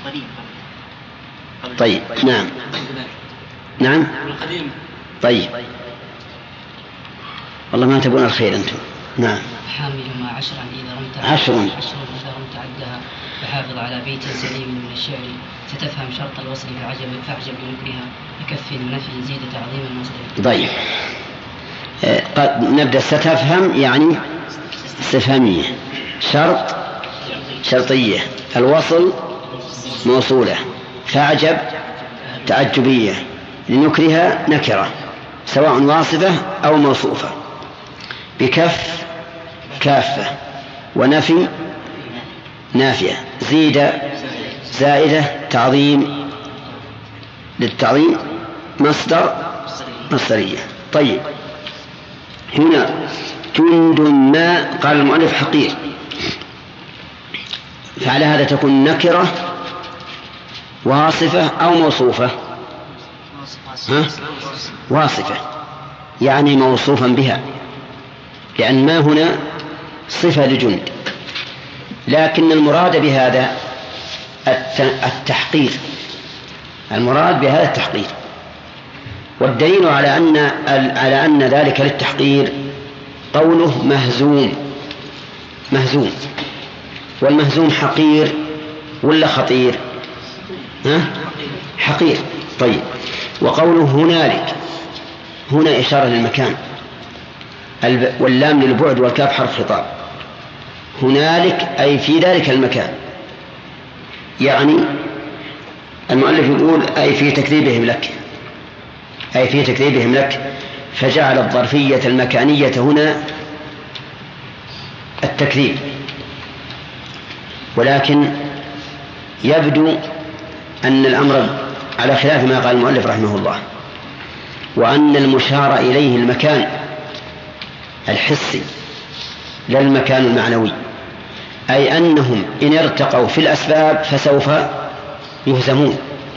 طيب. نعم. نعم. طيب. والله ما تبون الخير أنتم. نعم. حامل ما 10 إذا رمت 10 إذا رمت عدها، فحافظ على بيت سليم من الشعر. ستفهم شرط الوصل فأعجب لنكرها، بكف ونفي زيد تعظيم المصدر. طيب. نبدأ. ستفهم يعني استفهامية، شرط شرطية، الوصل موصولة، فأعجب تعجبية، لنكرها نكرة سواء واصفة أو موصوفة، بكف كافة، ونفي نافية، زيد زائدة، تعظيم للتعظيم، مصدر مصدرية. طيب. هنا جند ما قال المؤلف حقير، فعلى هذا تكون نكرة واصفة أو موصوفة. واصفة يعني موصوفا بها، لأن ما هنا صفة لجند، لكن المراد بهذا التحقير. المراد بهذا التحقير، والدليل على أن ذلك للتحقير قوله مهزوم. مهزوم، والمهزوم حقير ولا خطير؟ حقير. طيب. وقوله هنالك، هنا إشارة للمكان، واللام للبعد والكاف حرف خطاب. هنالك أي في ذلك المكان، يعني المؤلف يقول أي في تكذيبهم لك، أي في تكذيبهم لك، فجعل الظرفية المكانية هنا التكذيب. ولكن يبدو أن الأمر على خلاف ما قال المؤلف رحمه الله، وأن المشار إليه المكان الحسي لا المكان المعنوي، أي أنهم إن ارتقوا في الأسباب فسوف يهزمون،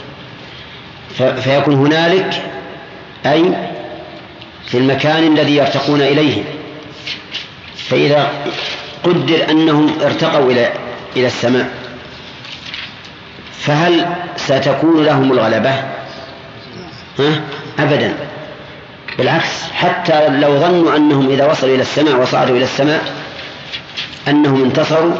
فيكون هنالك أي في المكان الذي يرتقون إليه. فإذا قدر أنهم ارتقوا إلى السماء، فهل ستكون لهم الغلبة؟ أبدا، بالعكس، حتى لو ظنوا أنهم إذا وصلوا إلى السماء وصعدوا إلى السماء أنهم انتصروا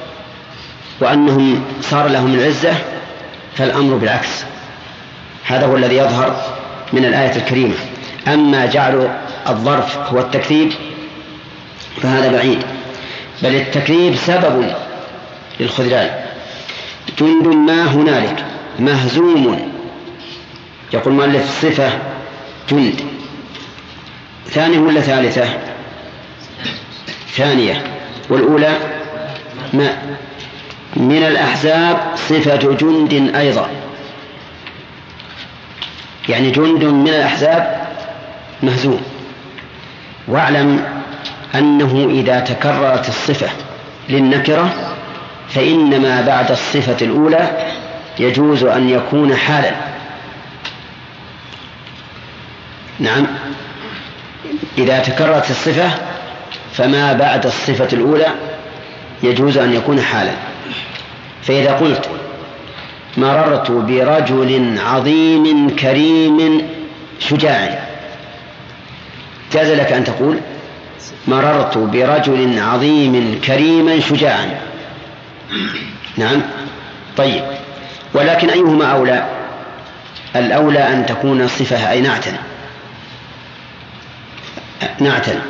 وأنهم صار لهم العزة، فالأمر بالعكس. هذا هو الذي يظهر من الآية الكريمة. أما جعل الظرف هو التكذيب فهذا بعيد، بل التكذيب سبب للخذلان. جند ما هنالك مهزوم، يقول مؤلف صفة جند. ثانية ولا ثالثة؟ ثانية، والأولى ما من الأحزاب صفة جند أيضا، يعني جند من الأحزاب مهزوم. واعلم أنه إذا تكررت الصفة للنكرة فإنما بعد الصفة الأولى يجوز أن يكون حالا. نعم، إذا تكررت الصفة فما بعد الصفة الأولى يجوز أن يكون حالا. فإذا قلت مررت برجل عظيم كريم شجاع، جاز لك أن تقول مررت برجل عظيم كريما شجاعا. نعم. طيب، ولكن أيهما أولى؟ الأولى أن تكون صفة أي نعتا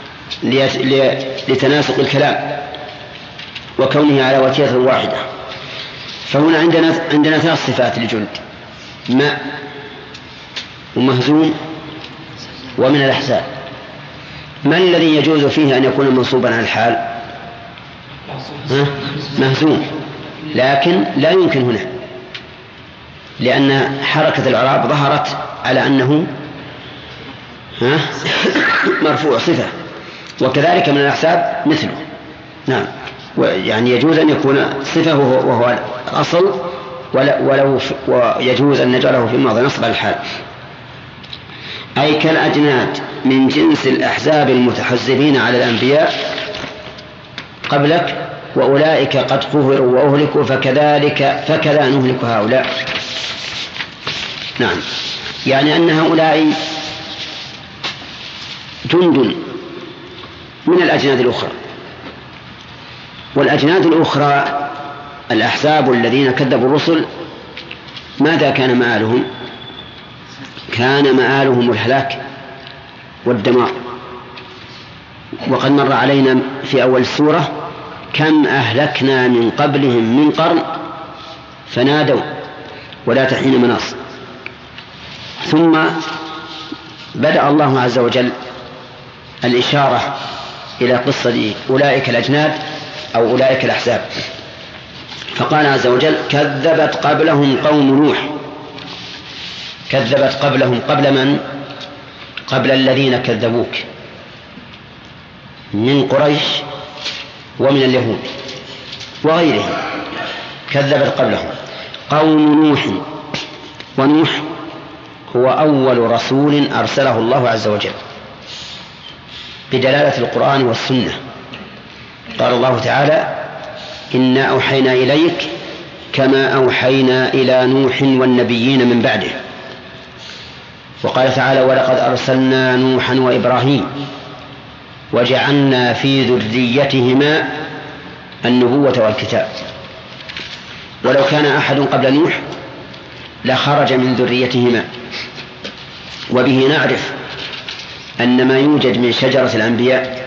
لتناسق الكلام وكونه على وتيرة واحدة. فهنا عندنا 3 صفات لجند: ماء ومهزوم ومن الأحزاب. ما الذي يجوز فيه أن يكون منصوبا على الحال؟ مهزوم، لكن لا يمكن هنا لأن حركة الإعراب ظهرت على أنه مرفوع صفة، وكذلك من الأحزاب مثله. نعم، يعني يجوز أن يكون صفة وهو الأصل، ويجوز أن نجعله في الماضي نصب الحال. أي كالأجناد من جنس الأحزاب المتحزبين على الأنبياء قبلك، وأولئك قد قهروا وأهلكوا فكذا نهلك هؤلاء. نعم، يعني أن هؤلاء جند من الأجناد الأخرى، والأجناد الأخرى الأحزاب الذين كذبوا الرسل ماذا كان مآلهم؟ كان مآلهم الهلاك والدمار. وقد مر علينا في أول السورة كم أهلكنا من قبلهم من قرن فنادوا ولا تحين مناص. ثم بدأ الله عز وجل الإشارة إلى قصة أولئك الأجناد أو أولئك الأحزاب، فقال عز وجل كذبت قبلهم قوم نوح. كذبت قبلهم، قبل من؟ قبل الذين كذبوك من قريش ومن اليهود وغيرهم، كذبت قبلهم قوم نوح. ونوح هو أول رسول أرسله الله عز وجل بدلالة القرآن والسنة. قال الله تعالى إنا أوحينا إليك كما أوحينا إلى نوح والنبيين من بعده. وقال تعالى ولقد أرسلنا نوحا وإبراهيم وجعلنا في ذريتهما النبوة والكتاب. ولو كان أحد قبل نوح لخرج من ذريتهما. وبه نعرف أن ما يوجد من شجرة الأنبياء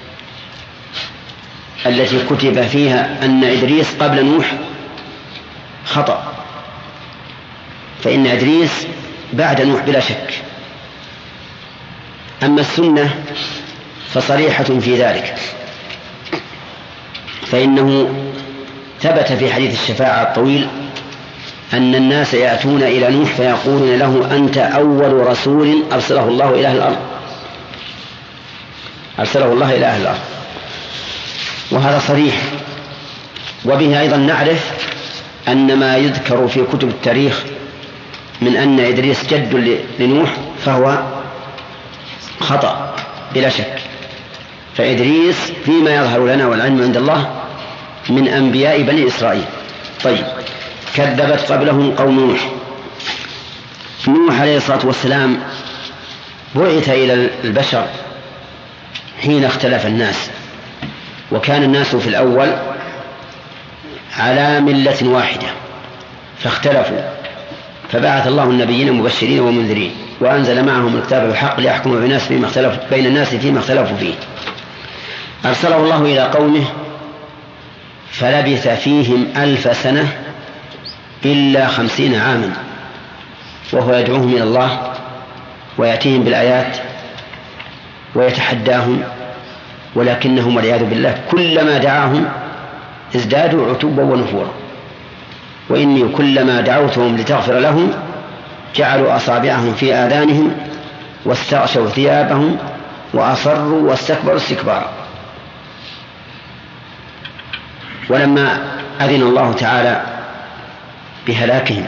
التي كتب فيها أن إدريس قبل نوح خطأ، فإن إدريس بعد نوح بلا شك. أما السنة فصريحة في ذلك، فإنه ثبت في حديث الشفاعة الطويل أن الناس يأتون إلى نوح فيقولون له أنت أول رسول أرسله الله إلى أهل الأرض، أرسله الله إلى أهل الأرض، وهذا صريح. وبه أيضا نعرف أن ما يذكر في كتب التاريخ من أن إدريس جد لنوح فهو خطأ بلا شك، فإدريس فيما يظهر لنا والعلم عند الله من أنبياء بني إسرائيل. طيب، كذبت قبلهم قوم نوح. نوح عليه الصلاة والسلام بعث إلى البشر حين اختلف الناس، وكان الناس في الأول على ملة واحدة فاختلفوا، فبعث الله النبيين مبشرين ومنذرين وأنزل معهم الكتاب بالحق ليحكم بين الناس فيما اختلفوا فيه. أرسله الله إلى قومه فلبث فيهم 1000 سنة إلا 50 عاما، وهو يدعوهم إلى الله ويأتيهم بالآيات ويتحداهم، ولكنهم والعياذ بالله كلما دعاهم ازدادوا عتوبا ونفورا. وإني كلما دعوتهم لتغفر لهم جعلوا أصابعهم في آذانهم واستغشوا ثيابهم وأصروا واستكبروا استكبارا. ولما أذن الله تعالى بهلاكهم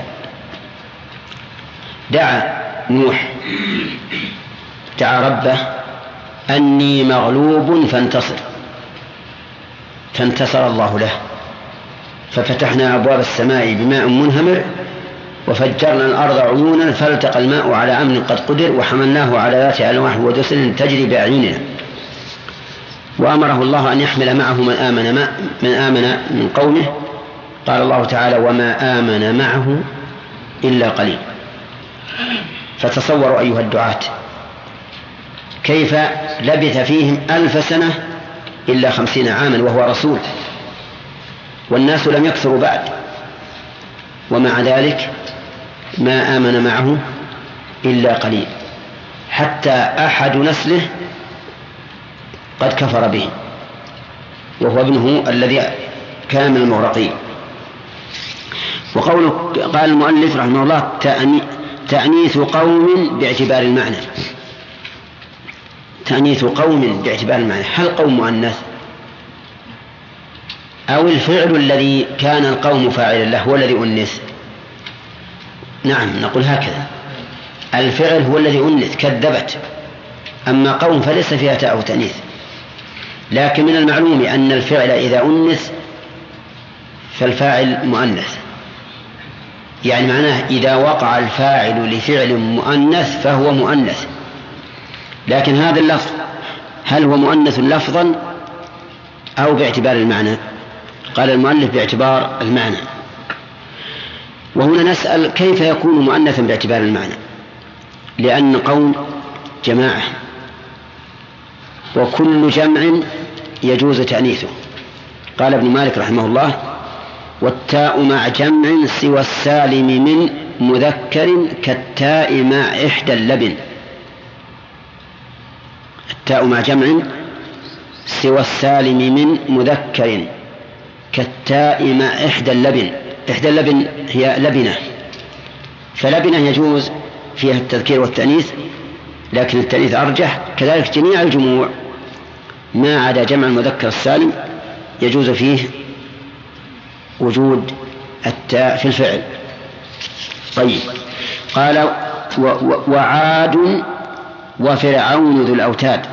دعا نوح، دعا ربه أني مغلوب فانتصر الله له، ففتحنا أبواب السماء بماء منهمر وفجرنا الأرض عيونا فالتقى الماء على أمر قد قدر وحملناه على ذات ألواح ودسر تجري بأعيننا. وأمره الله أن يحمل معه من آمن من قومه. قال الله تعالى وما آمن معه إلا قليل. فتصوروا أيها الدعاة كيف لبث فيهم 1000 سنة إلا 50 عاما وهو رسول، والناس لم يكثروا بعد، ومع ذلك ما آمن معه إلا قليل، حتى أحد نسله قد كفر به، وهو ابنه الذي كان من المغرقين. وقوله قال المؤلف رحمه الله تأنيث قوم باعتبار المعنى. تأنيث قوم باعتبار المعنى، هل قوم مؤنث أو الفعل الذي كان القوم فاعلا له هو الذي أنث؟ نعم، نقول هكذا، الفعل هو الذي أنث كذبت، أما قوم فليس فيها تاء أو تأنيث. لكن من المعلوم أن الفعل إذا أنث فالفاعل مؤنث، يعني معناه إذا وقع الفاعل لفعل مؤنث فهو مؤنث. لكن هذا اللفظ هل هو مؤنث لفظا أو باعتبار المعنى؟ قال المؤلف باعتبار المعنى. وهنا نسأل كيف يكون مؤنثا باعتبار المعنى؟ لأن قوم جماعة، وكل جمع يجوز تأنيثه. قال ابن مالك رحمه الله: والتاء مع جمع سوى السالم من مذكر كالتاء مع إحدى اللبن. التاء مع جمع سوى السالم من مذكر كالتاء مع إحدى اللبن. إحدى اللبن هي لبنة، فلبنة يجوز فيها التذكير والتأنيث، لكن التأنيث أرجح. كذلك جميع الجموع ما عدا جمع المذكر السالم يجوز فيه وجود التاء في الفعل. طيب، قال وعاد وفرعون ذو الأوتاد.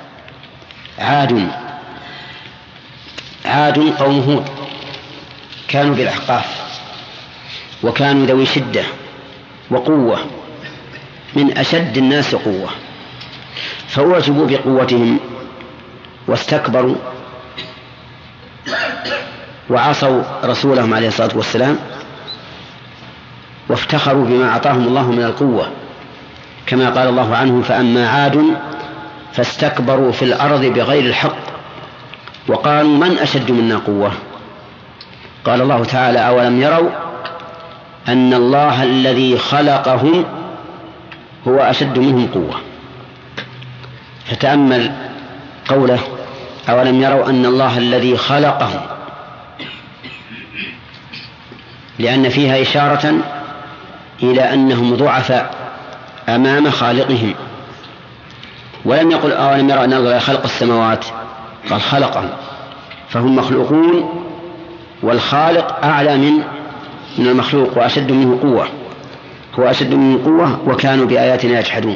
عاد قوم هود، كانوا بالأحقاف، وكانوا ذوي شدة وقوة، من أشد الناس قوة، فأعجبوا بقوتهم واستكبروا وعصوا رسولهم عليه الصلاة والسلام، وافتخروا بما أعطاهم الله من القوة، كما قال الله عنهم: فأما عاد فاستكبروا في الأرض بغير الحق وقالوا من أشد منا قوة. قال الله تعالى: أولم يروا أن الله الذي خلقهم هو أشد منهم قوة. فتأمل قوله: أولم يروا أن الله الذي خلقهم، لأن فيها إشارة إلى أنهم ضعفاء أمام خالقهم. ولم يقل أولم يروا أن الله خلق السماوات، قال خلقهم، فهم مخلوقون، والخالق أعلى من المخلوق وأشد منه قوة، هو أشد منه قوة، وكانوا بآياتنا يجحدون.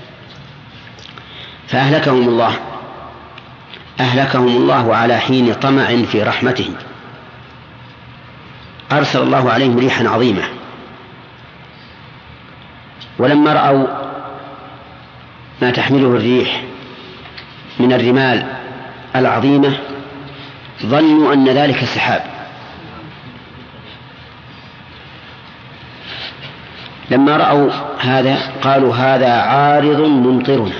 فأهلكهم الله على حين طمع في رحمته. أرسل الله عليهم ريحا عظيمة، ولما رأوا ما تحمله الريح من الرمال العظيمة ظنوا أن ذلك سحاب. لما رأوا هذا قالوا: هذا عارض ممطرنا.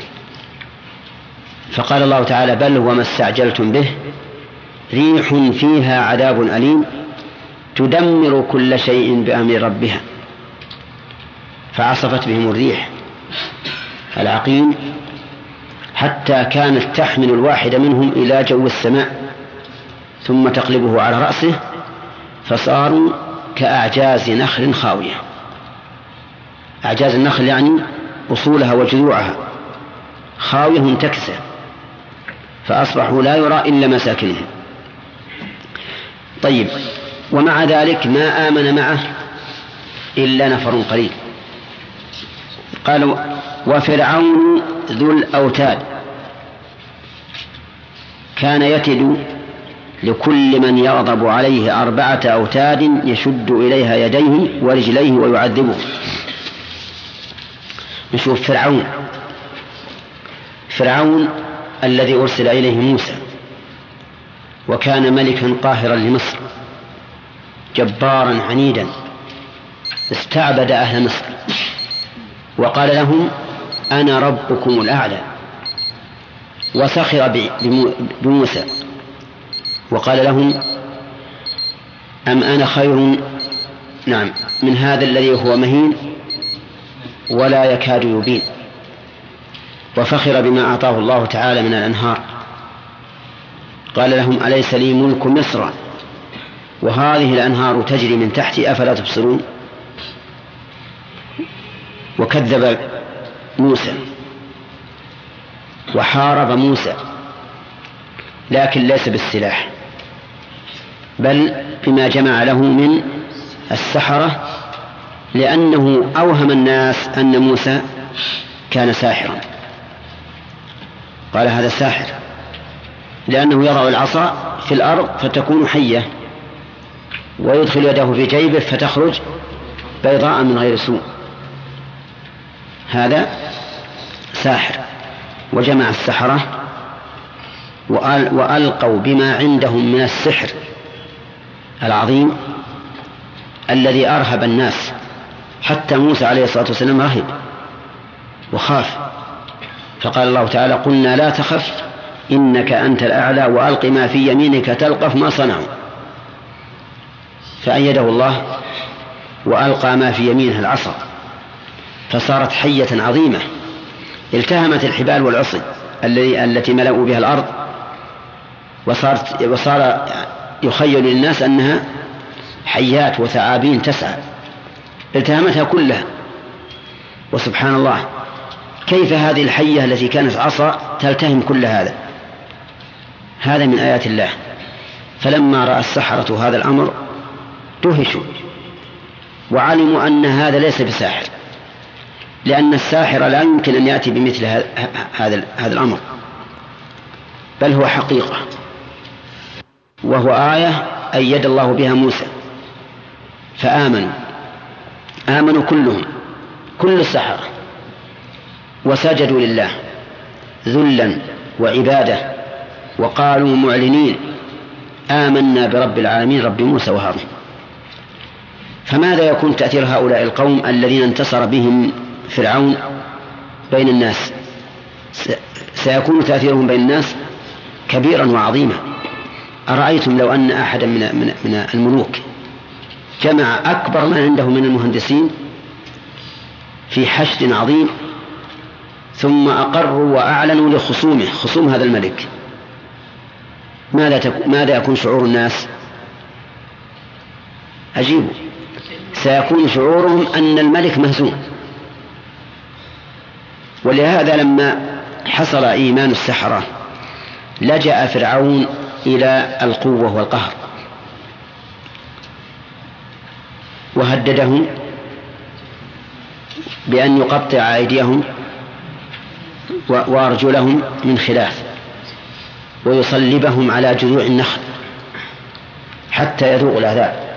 فقال الله تعالى: بل هو ما استعجلتم به، ريح فيها عذاب أليم تدمر كل شيء بأمر ربها. فعصفت بهم الريح العقيم حتى كانت تحمل الواحد منهم إلى جو السماء ثم تقلبه على رأسه، فصاروا كأعجاز نخل خاوية. أعجاز النخل يعني أصولها وجذوعها خاوية منتكسة، فأصبحوا لا يرى إلا مساكنهم. طيب، ومع ذلك ما آمن معه إلا نفر قليل. قالوا: وفرعون ذو الأوتاد، كان يتد لكل من يغضب عليه 4 أوتاد يشد إليها يديه ورجليه ويعذبه. نشوف فرعون الذي أرسل إليه موسى، وكان ملكا قاهرا لمصر، جبارا عنيدا، استعبد أهل مصر وقال لهم: أنا ربكم الأعلى، وسخر بموسى وقال لهم: أم أنا خير من هذا الذي هو مهين ولا يكاد يبين، وفخر بما أعطاه الله تعالى من الأنهار. قال لهم: أليس لي ملك مصر وهذه الأنهار تجري من تحتي أفلا تبصرون؟ وكذب موسى وحارب موسى، لكن ليس بالسلاح، بل بما جمع له من السحرة، لأنه أوهم الناس أن موسى كان ساحرا. قال: هذا ساحر، لأنه يضع العصا في الأرض فتكون حية، ويدخل يده في جيبه فتخرج بيضاء من غير سوء. هذا ساحر. وجمع السحرة وألقوا بما عندهم من السحر العظيم الذي أرهب الناس، حتى موسى عليه الصلاة والسلام رهب وخاف، فقال الله تعالى: قلنا لا تخف إنك أنت الأعلى وألق ما في يمينك تلقف ما صنعوا. فأيده الله وألقى ما في يمينه العصا، فصارت حية عظيمة التهمت الحبال والعصي التي ملأوا بها الأرض، وصار يخيل للناس أنها حيات وثعابين تسعى، التهمتها كلها. وسبحان الله، كيف هذه الحية التي كانت عصا تلتهم كل هذا؟ هذا من آيات الله. فلما رأى السحرة هذا الأمر دهشوا وعلموا أن هذا ليس بساحر، لأن الساحر لا يمكن أن يأتي بمثل هذا الأمر، بل هو حقيقة، وهو آية أيد الله بها موسى. فآمنوا كلهم، كل السحرة، وسجدوا لله ذلا وعبادة، وقالوا معلنين: آمنا برب العالمين رب موسى وهارون. فماذا يكون تأثير هؤلاء القوم الذين انتصر بهم فرعون بين الناس؟ سيكون تأثيرهم بين الناس كبيرا وعظيما. أرأيتم لو أن أحدا من الملوك جمع أكبر ما عنده من المهندسين في حشد عظيم، ثم أقروا وأعلنوا خصوم هذا الملك، ماذا يكون شعور الناس؟ أجيبوا، سيكون شعورهم أن الملك مهزوم. ولهذا لما حصل إيمان السحرة لجأ فرعون إلى القوة والقهر، وهددهم بأن يقطع أيديهم وأرجلهم من خلاف، ويصلبهم على جذوع النخل حتى يذوقوا العذاب.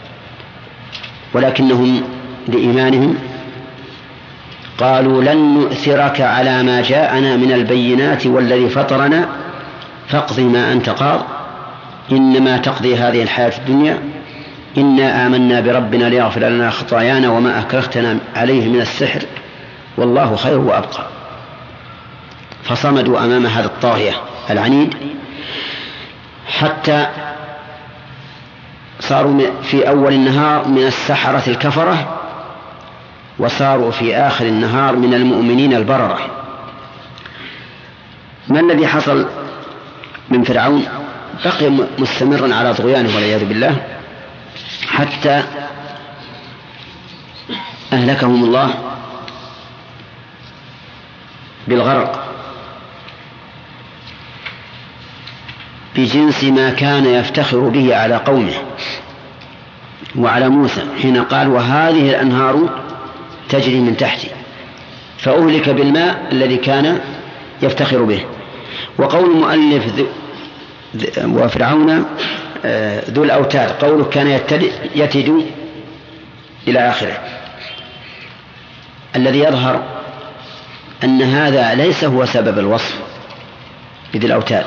ولكنهم لإيمانهم قالوا: لن نؤثرك على ما جاءنا من البينات والذي فطرنا فاقض ما أنت قاض إنما تقضي هذه الحياة الدنيا إنا آمنا بربنا ليغفر لنا خطايانا وما أكرهتنا عليه من السحر والله خير وأبقى. فصمدوا أمام هذا الطاغية العنيد حتى صاروا في أول النهار من السحرة الكفرة، وصاروا في آخر النهار من المؤمنين البررة. ما الذي حصل من فرعون؟ بقي مستمرا على طغيانه والعياذ بالله حتى أهلكهم الله بالغرق بجنس ما كان يفتخر به على قومه وعلى موسى حين قال: وهذه الأنهار تجري من تحتي، فأهلك بالماء الذي كان يفتخر به. وقول المؤلف وفرعون ذو الأوتاد، قوله كان يتد إلى آخره، الذي يظهر أن هذا ليس هو سبب الوصف بذي الأوتاد،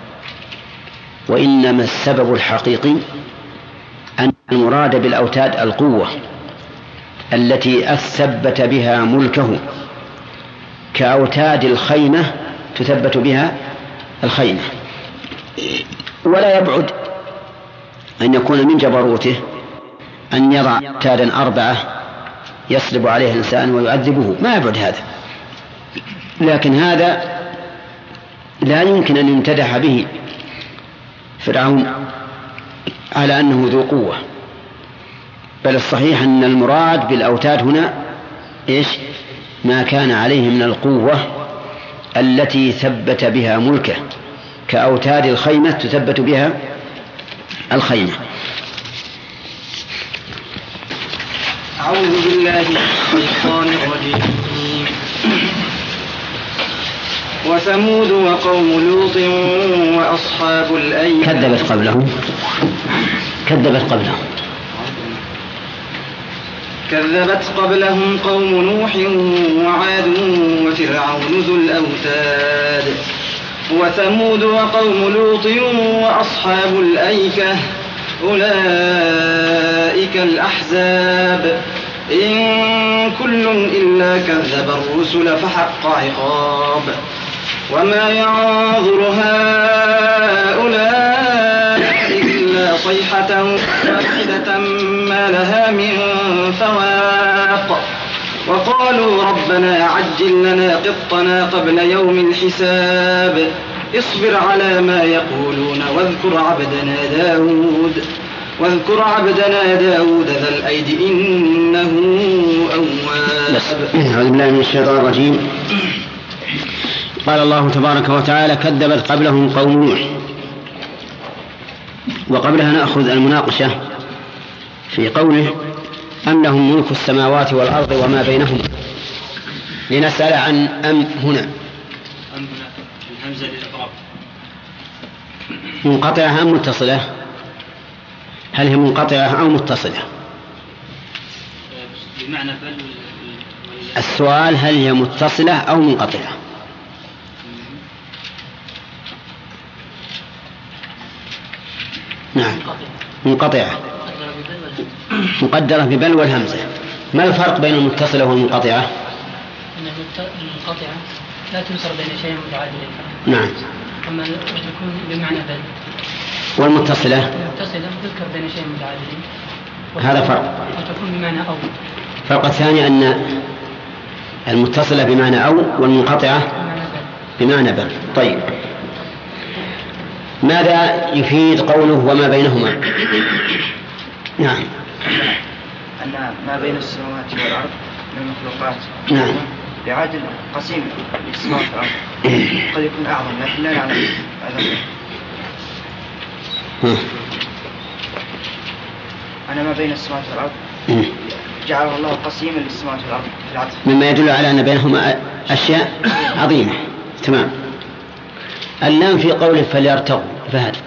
وإنما السبب الحقيقي أن المراد بالأوتاد القوة التي أثبت بها ملكه، كأوتاد الخيمة تثبت بها الخيمة. ولا يبعد أن يكون من جبروته أن يضع أوتادا 4 يصلب عليه الإنسان ويعذبه، ما يبعد هذا، لكن هذا لا يمكن أن يمتدح به فرعون على أنه ذو قوة، بل الصحيح أن المراد بالأوتاد هنا إيش؟ ما كان عليه من القوة التي ثبت بها ملكه، كأوتاد الخيمة تثبت بها الخيمة. أعوذ بالله من الشيطان الرجيم. وثمود وقوم لوط وأصحاب الأيكة كذبت قبلهم قوم نوح وعاد وفرعون ذو الأوتاد وثمود وقوم لوط وأصحاب الأيكة أولئك الأحزاب إن كل إلا كذب الرسل فحق عقاب وما ينظر هؤلاء إلا صيحة واحدة ما لها من فواق وقالوا ربنا عجل لنا قطنا قبل يوم الحساب اصبر على ما يقولون واذكر عبدنا داود ذا الأيد إنه أواب. أعوذ بالله من الشيطان الرجيم. قال الله تبارك وتعالى كذبت قبلهم قوم نوح، وقبلها نأخذ المناقشة في قوله أم لهم ملك السماوات والأرض وما بينهما، لنسأل عن أم هنا منقطعة أم متصلة؟ هل هي منقطعة أو متصلة؟ السؤال هل هي متصلة أو منقطعة؟ نعم منقطعة مقدرة ببل والهمزة. ما الفرق بين المتصلة والمنقطعة؟ المنقطعة لا تنصر بين شيء متعادلين. نعم. أما تكون بمعنى بل. والمتصلة؟ المتصلة تذكر بين شيء متعادلين. هذا فرق. وتكون بمعنى أو. الفرق الثاني أن المتصلة بمعنى أو والمنقطعة بمعنى بل. طيب ماذا يفيد قوله وما بينهما؟ نعم. أن ما بين السماوات والأرض من المخلوقات نعم بعدل قسيم للسماوات والأرض قد يكون أعظم لكن لا نعلم أن ما بين السماوات والأرض جعله الله قسيما للسماوات والأرض في العطف، مما يدل على أن بينهما أشياء عظيمة. تمام. اللام في قوله فليرتقوا فهد،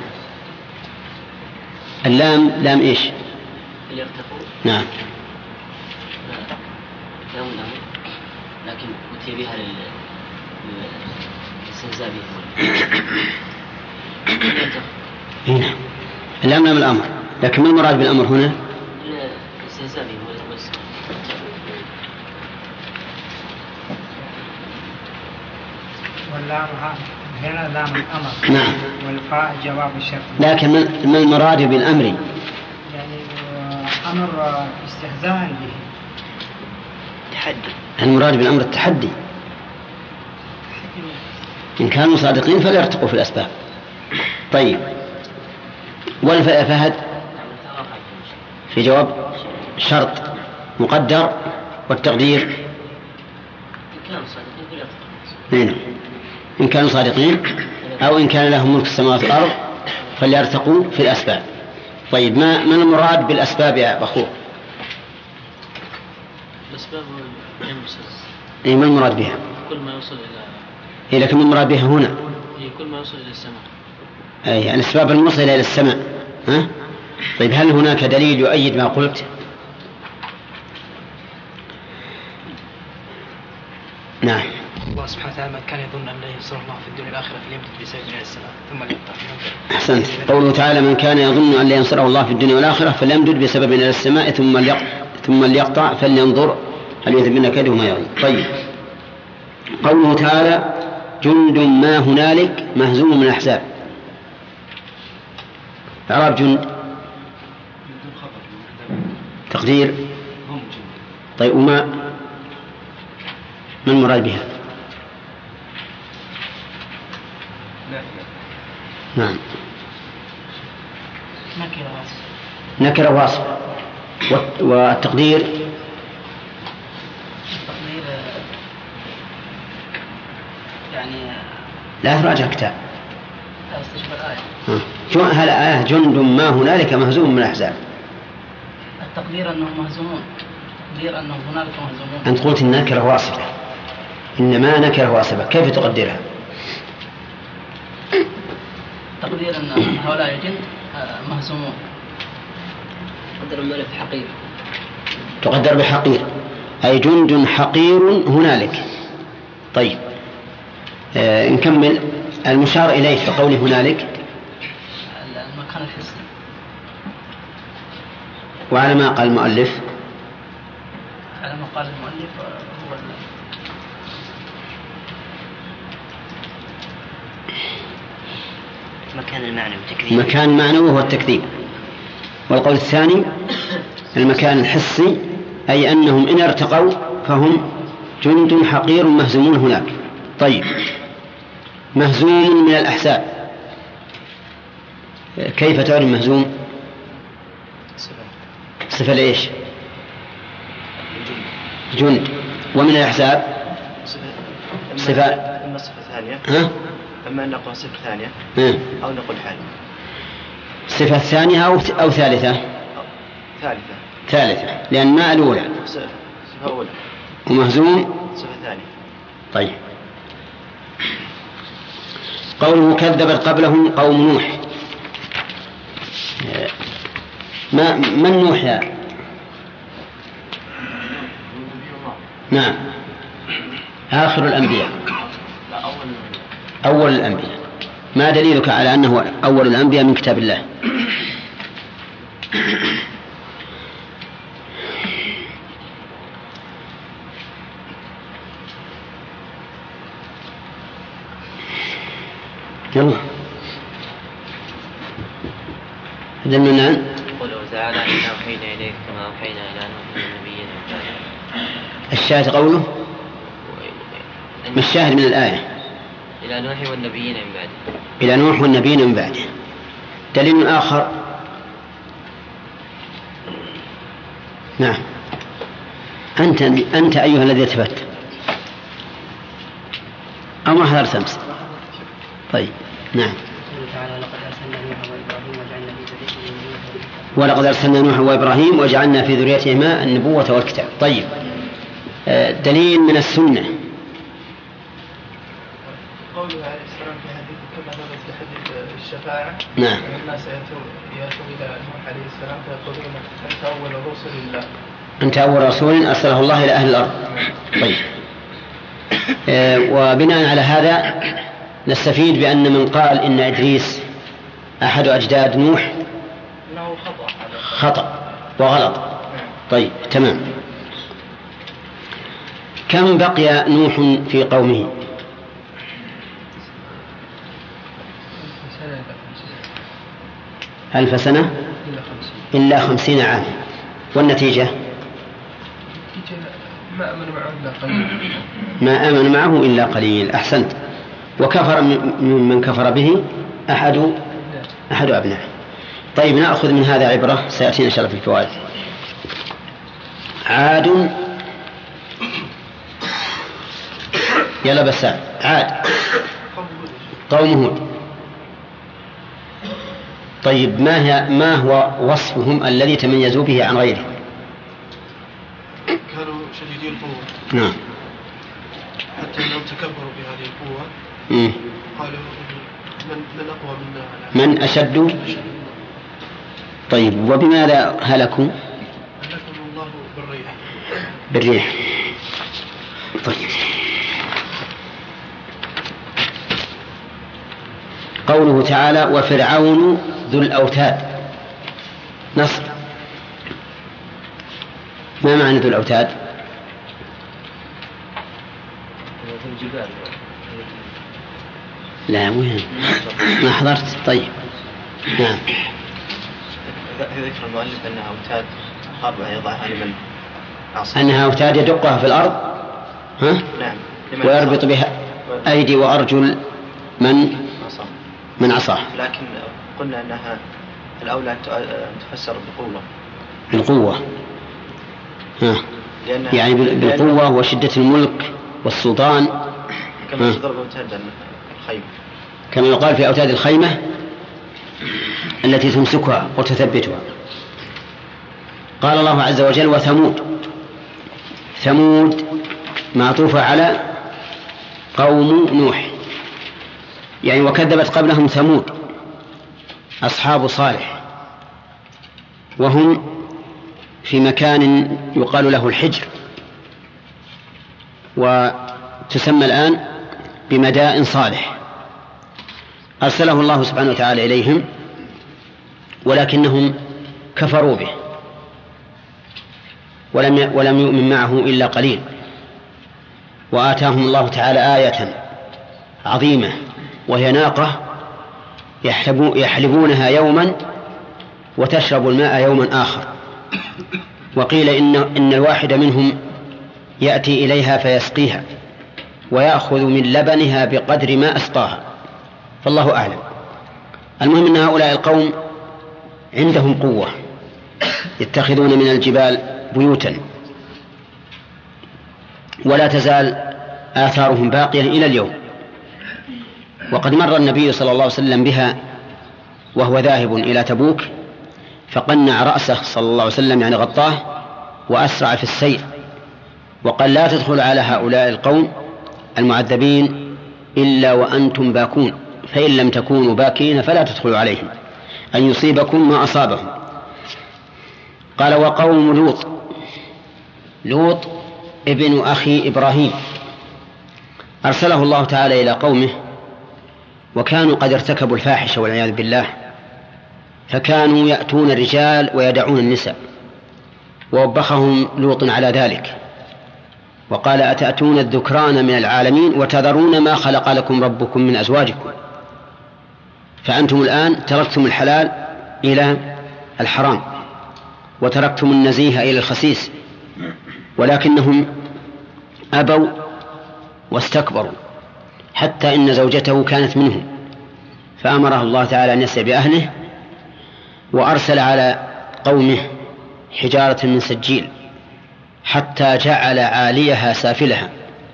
اللام لام إيش؟ فليرتقوا. نعم. لام الأمر لكن أتي بها للاستهزاء به. نعم. اللام لام الأمر، لكن ما المراد بالأمر هنا؟ الاستهزاء به. واللام هنا لام الأمر. نعم. والفاء جواب الشرط. لكن ما المراد بالأمر؟ يعني أمر استهزاء به. تحدي. المراد بالأمر التحدي. إن كانوا صادقين فليرتقوا في الأسباب. طيب والفاء فهد في جواب شرط مقدر والتقدير إن كانوا صادقين أو إن كان لهم ملك السماوات والأرض فليرتقوا في الأسباب. طيب ما المراد بالأسباب يا بخور؟ الأسباب ما المراد بها؟ كل ما يوصل إلى لكن ما المراد بها هنا؟ كل ما يوصل إلى السماء. أي الأسباب الموصلة إلى السماء. ها؟ طيب هل هناك دليل يؤيد ما قلت؟ نعم. الله سبحانه وتعالى كان يظن أن لا ينصر الله في الدنيا والآخرة فليمدد بسبب إلى السماء ثم ليقطع. أحسنت. قوله تعالى من كان يظن أن لا ينصره الله في الدنيا والآخرة فليمدد بسبب إلى السماء ثم ليقطع فلينظر هل يذهبن كيده ما يغني. طيب قوله تعالى جند ما هنالك مهزوم من الأحزاب، إعراب جند تقدير طيب وما المراد بها؟ نعم نكرة واصفة. والتقدير يعني لا تراجع كتاب. استشبه الآية. هل آية جند ما هنالك مهزوم من الأحزاب؟ التقدير أنهم مهزومون، تقدير أنهم هنالك مهزومون. أنت قلت النكرة واصفة، إنما نكرة واصفة، كيف تقدرها؟ تقدير أن هؤلاء الجند مهزومون. قدر الملك حقير. تقدر بحقير، أي جند حقير هنالك. طيب نكمل. المشار إليه في قوله هنالك المكان الحسي. وعلى ما قال المؤلف، على ما قال المؤلف هو مكان المعنى والتكذيب. مكان معنوي هو التكذيب. والقول الثاني المكان الحسي، أي أنهم إن ارتقوا فهم جند حقير مهزومون هناك. طيب مهزوم من الأحزاب، كيف تعرف مهزوم؟ صفة لإيش؟ جند. ومن الأحزاب صفة. إما صفة ثانية، أما أن نقول صفة ثانية أو نقول حال. صفة ثانية أو ثالثة؟ ثالثة، لأن ما الأولى صفة أولى ومهزوم صفة ثانية. طيب قوله كذبت قبلهم قوم نوح. من نوح يا؟ نعم آخر الأنبياء، أول الأنبياء. ما دليلك على أنه أول الأنبياء من كتاب الله؟ يلا دلنا. قوله تعالى إنا أوحينا إليك كما أوحينا إلى نوح والنبيين من بعده. الشاهد قوله ما الشاهد من الآية؟ إلى نوح والنبيين من بعده. إلى نوح والنبيين من بعده. دليل آخر. نعم أنت أيها الذي ثبت أو ما حضرت أمس؟ طيب نعم. ولقد أرسلنا نوحا وإبراهيم وجعلنا في ذريتهما النبوة والكتاب. طيب دليل من السنة. قوله عليه السلام في حديث كما ثبت في حديث الشفاعة. نعم. الناس يأتون إلى نوح عليه السلام فيقولون أنت أول رسول الله. أنت أول رسول أرسله الله إلى أهل الأرض. طيب وبناء على هذا نستفيد بأن من قال إن إدريس أحد أجداد نوح إنه خطأ وغلط. طيب تمام. كم بقي نوح في قومه؟ 1000 سنة إلا 50 عاما. والنتيجة ما آمن معه إلا قليل. أحسنت. وكفر من كفر به أحد أبنائه. طيب نأخذ من هذا عبرة سيأتينا إن شاء الله في الفوائد. عاد يلا بس عاد قوم هود. طيب ما هو وصفهم الذي تميزوا به عن غيرهم؟ كانوا شديدي القوة. نعم. حتى أنهم تكبروا بهذه القوة. قالوا من أقوى منا من أشد. طيب وبماذا هلكوا؟ هلكهم الله بالريح. طيب قوله تعالى وفرعون ذو الأوتاد. نصر. ما معنى ذو الأوتاد؟ لا وين ما حضرت. طيب نعم. ذكر المؤلف أنها أوتاد 4 يضعها لمن أنها أوتاد يدقها في الأرض نعم. ويربط بها أيدي وأرجل من عصاه. لكن قلنا أنها الأولى تفسر بالقوة يعني بالقوة وشدة الملك والسلطان، كما تضرب أوتاد الخيمة، كما يقال في أوتاد الخيمة التي تمسكها وتثبتها. قال الله عز وجل: وثمود. ثمود معطوفة على قوم نوح، يعني وكذبت قبلهم ثمود أصحاب صالح، وهم في مكان يقال له الحجر، وتسمى الآن بمدائن صالح. أرسله الله سبحانه وتعالى إليهم ولكنهم كفروا به ولم يؤمن معه إلا قليل، وآتاهم الله تعالى آية عظيمة وهي ناقة يحلبونها يوما وتشرب الماء يوما آخر، وقيل إن الواحد منهم يأتي إليها فيسقيها ويأخذ من لبنها بقدر ما أسقاها، فالله أعلم. المهم أن هؤلاء القوم عندهم قوة، يتخذون من الجبال بيوتا، ولا تزال آثارهم باقية إلى اليوم. وقد مر النبي صلى الله عليه وسلم بها وهو ذاهب إلى تبوك، فقنع رأسه صلى الله عليه وسلم يعني غطاه وأسرع في السير، وقال: لا تدخل على هؤلاء القوم المعذبين إلا وأنتم باكون، فإن لم تكونوا باكين فلا تدخلوا عليهم أن يصيبكم ما أصابهم. قال: وقوم لوط. لوط ابن أخي إبراهيم أرسله الله تعالى إلى قومه، وكانوا قد ارتكبوا الفاحشة والعياذ بالله، فكانوا يأتون الرجال ويدعون النساء، ووبخهم لوط على ذلك وقال: أتأتون الذكران من العالمين وتذرون ما خلق لكم ربكم من أزواجكم، فأنتم الآن تركتم الحلال إلى الحرام وتركتم النزيه إلى الخسيس، ولكنهم أبوا واستكبروا حتى إن زوجته كانت منهم، فأمره الله تعالى أن يسعى بأهله، وأرسل على قومه حجارة من سجيل حتى جعل عاليها سافلها.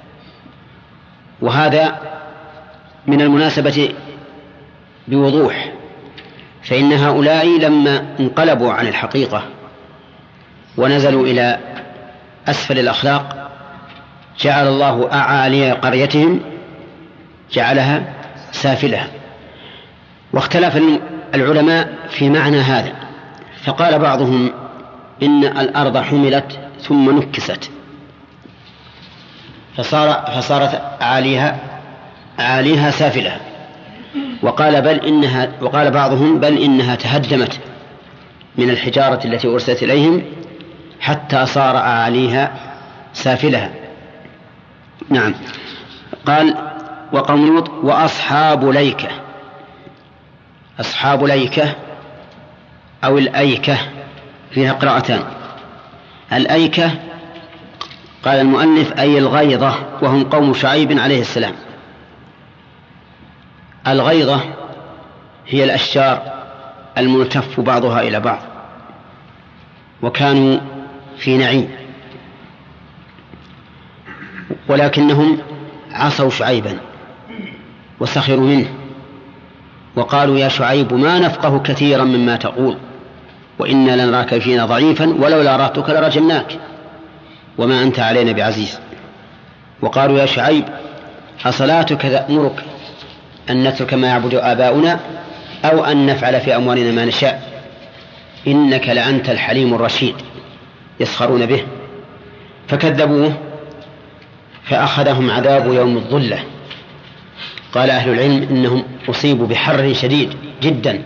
وهذا من المناسبة بوضوح، فإن هؤلاء لما انقلبوا عن الحقيقة ونزلوا إلى أسفل الأخلاق جعل الله أعالي قريتهم جعلها سافلها. واختلف العلماء في معنى هذا، فقال بعضهم إن الأرض حملت ثم نكست فصارت عاليها سافلها، وقال بعضهم بل إنها تهدمت من الحجارة التي أرسلت إليهم حتى صار عاليها سافلها. نعم. قال: وقوم لوط وأصحاب ليكة. أصحاب ليكة أو الأيكة فيها قراءتان. الأيكة قال المؤلف أي الغيضة، وهم قوم شعيب عليه السلام. الغيضة هي الأشجار الملتف بعضها إلى بعض، وكانوا في نعيم، ولكنهم عصوا شعيبا وسخروا منه وقالوا: يا شعيب ما نفقه كثيرا مما تقول وإنا لنراك فينا ضعيفا ولولا رهتك لرجمناك وما أنت علينا بعزيز. وقالوا: يا شعيب أصلاتك تأمرك أن نترك ما يعبد آباؤنا أو أن نفعل في أموالنا ما نشاء إنك لأنت الحليم الرشيد. يسخرون به فكذبوه فأخذهم عذاب يوم الظلة. قال أهل العلم إنهم أصيبوا بحر شديد جدا،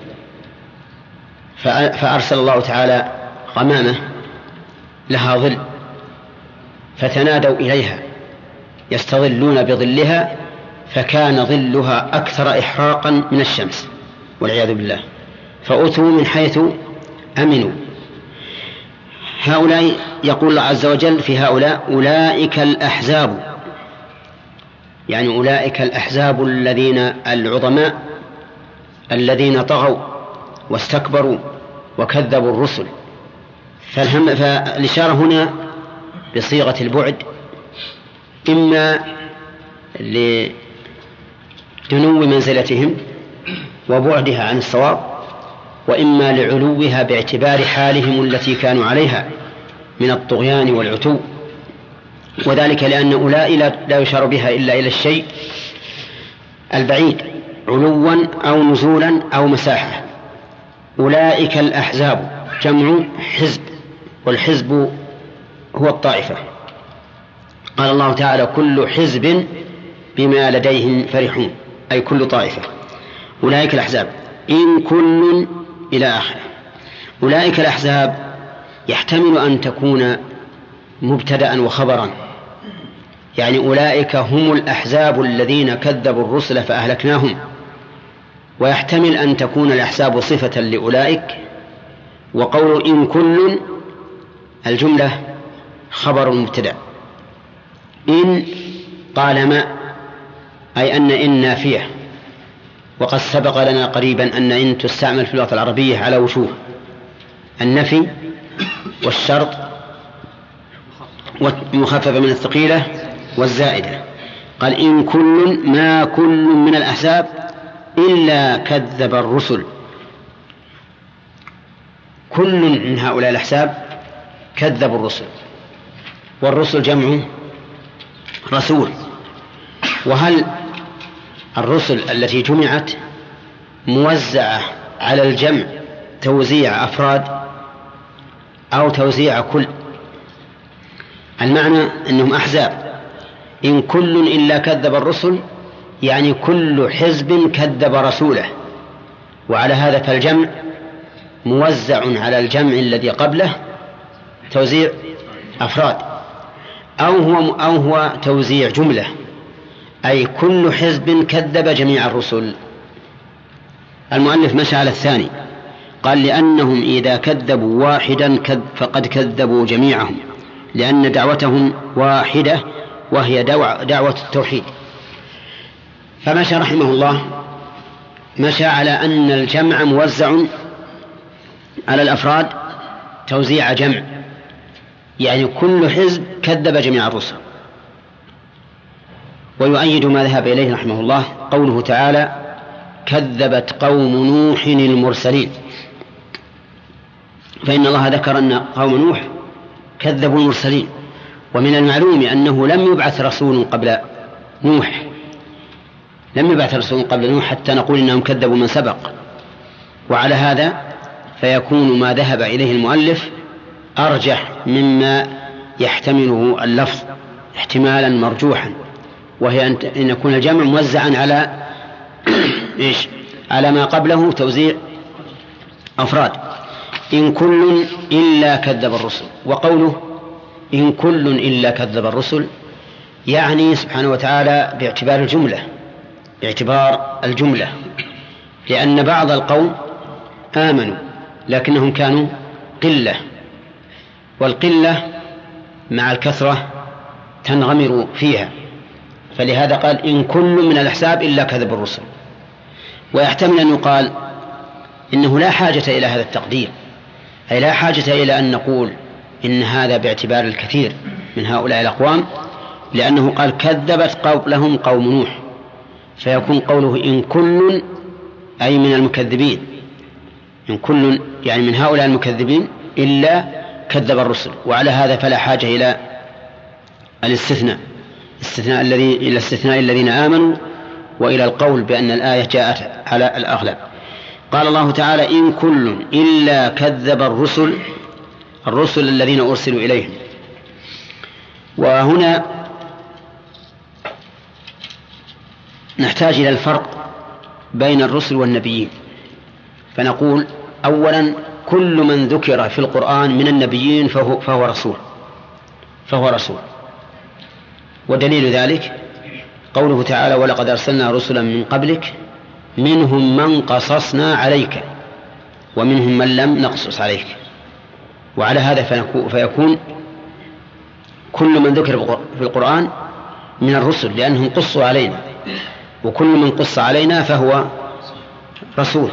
فأرسل الله تعالى غمامة لها ظل فتنادوا إليها يستظلون بظلها، فكان ظلها أكثر إحراقا من الشمس والعياذ بالله، فأتوا من حيث أمنوا. هؤلاء يقول الله عز وجل في هؤلاء أولئك الأحزاب، يعني أولئك الأحزاب الذين العظماء الذين طغوا واستكبروا وكذبوا الرسل. فالإشارة هنا بصيغة البعد، إما لدنو منزلتهم وبعدها عن الصواب، وإما لعلوها باعتبار حالهم التي كانوا عليها من الطغيان والعتو، وذلك لأن أولئك لا يشار بها إلا إلى الشيء البعيد علوا أو نزولا أو مساحة. أولئك الأحزاب جمع حزب، والحزب هو الطائفة. قال الله تعالى كل حزب بما لديهم فرحون، أي كل طائفة. أولئك الأحزاب إن كل إلى آخره. أولئك الأحزاب يحتمل أن تكون مبتدأ وخبرا، يعني أولئك هم الأحزاب الذين كذبوا الرسل فأهلكناهم، ويحتمل أن تكون الأحزاب صفة لأولئك. وقول إن كل الجملة خبر مبتدأ. إن طالما أي أن إن نافية، وقد سبق لنا قريبا أن إن تستعمل في اللغة العربية على وجوه: النفي والشرط والمخففة من الثقيلة والزائدة. قال إن كل ما كل من الأحزاب إلا كذب الرسل. كل من هؤلاء الأحزاب كذب الرسل، والرسل جمع رسول. وهل الرسل التي جمعت موزعة على الجمع توزيع أفراد أو توزيع كل؟ المعنى أنهم أحزاب. إن كل إلا كذب الرسل يعني كل حزب كذب رسوله، وعلى هذا فالجمع موزع على الجمع الذي قبله توزيع أفراد، أو هو توزيع جملة، أي كل حزب كذب جميع الرسل. المؤلف مشى على الثاني، قال لأنهم إذا كذبوا واحدا فقد كذبوا جميعهم، لأن دعوتهم واحدة وهي دعوة التوحيد. فمشى رحمه الله مشى على أن الجمع موزع على الأفراد توزيع جمع، يعني كل حزب كذب جميع الرسل. ويؤيد ما ذهب إليه رحمه الله قوله تعالى كذبت قوم نوح المرسلين، فإن الله ذكر أن قوم نوح كذبوا المرسلين، ومن المعلوم أنه لم يبعث رسول قبل نوح، لم يبعث رسول قبل نوح حتى نقول إنهم كذبوا من سبق. وعلى هذا فيكون ما ذهب إليه المؤلف أرجح مما يحتمله اللفظ احتمالا مرجوحا، وهي أن يكون الجمع موزعا على على ما قبله توزيع أفراد. إن كل إلا كذب الرسل. وقوله إن كل إلا كذب الرسل يعني سبحانه وتعالى باعتبار الجملة، لأن بعض القوم آمنوا لكنهم كانوا قلة، والقلة مع الكثرة تنغمر فيها، فلهذا قال إن كل من الأحزاب إلا كذب الرسل. ويحتمل أن يقال إنه لا حاجة إلى هذا التقدير، أي لا حاجة إلى أن نقول إن هذا باعتبار الكثير من هؤلاء الأقوام، لأنه قال كذبت قبلهم قوم نوح، فيكون قوله إن كل أي من المكذبين، إن كل يعني من هؤلاء المكذبين إلا كذب الرسل. وعلى هذا فلا حاجة إلى الاستثناء الذين آمنوا، وإلى القول بأن الآية جاءت على الأغلب. قال الله تعالى إن كل إلا كذب الرسل الذين أرسلوا إليهم. وهنا نحتاج إلى الفرق بين الرسل والنبيين، فنقول أولا كل من ذكر في القرآن من النبيين فهو رسول. ودليل ذلك قوله تعالى ولقد أرسلنا رسلا من قبلك منهم من قصصنا عليك ومنهم من لم نقصص عليك. وعلى هذا فيكون كل من ذكر في القرآن من الرسل، لأنهم قصوا علينا، وكل من قص علينا فهو رسول.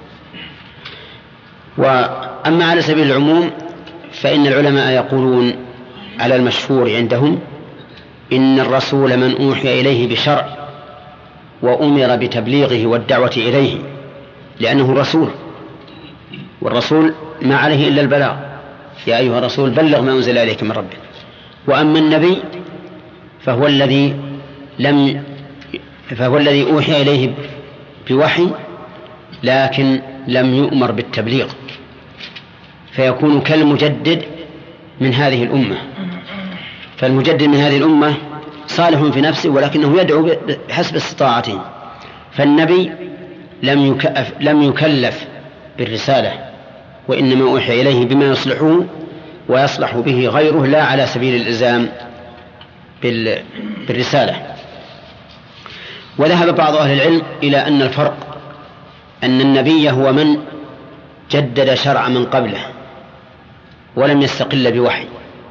وأما على سبيل العموم فإن العلماء يقولون على المشهور عندهم إن الرسول من أوحي إليه بشرع وأمر بتبليغه والدعوة إليه، لأنه رسول، والرسول ما عليه إلا البلاغ، يا أيها الرسول بلغ ما أنزل إليك من ربك. وأما النبي فهو الذي أوحي إليه بوحي لكن لم يؤمر بالتبليغ، فيكون كالمجدد من هذه الأمة. فالمجدد من هذه الأمة صالح في نفسه ولكنه يدعو بحسب استطاعته، فالنبي لم يكلف بالرسالة، وإنما أوحي إليه بما يصلحه ويصلح به غيره، لا على سبيل الإلزام بالرسالة. وذهب بعض أهل العلم إلى أن الفرق أن النبي هو من جدد شرع من قبله ولم يستقل بوحي،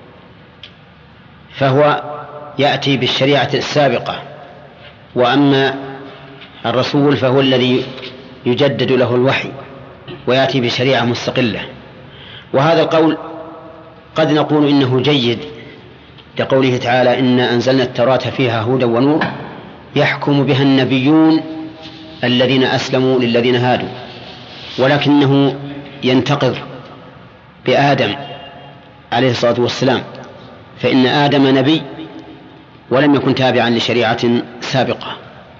فهو يأتي بالشريعة السابقة، وأما الرسول فهو الذي يجدد له الوحي ويأتي بشريعة مستقلة. وهذا القول قد نقول إنه جيد لقوله تعالى إنا أنزلنا التوراة فيها هدى ونور يحكم بها النبيون الذين أسلموا للذين هادوا، ولكنه ينتقض بآدم عليه الصلاة والسلام، فإن آدم نبي ولم يكن تابعا لشريعة سابقة،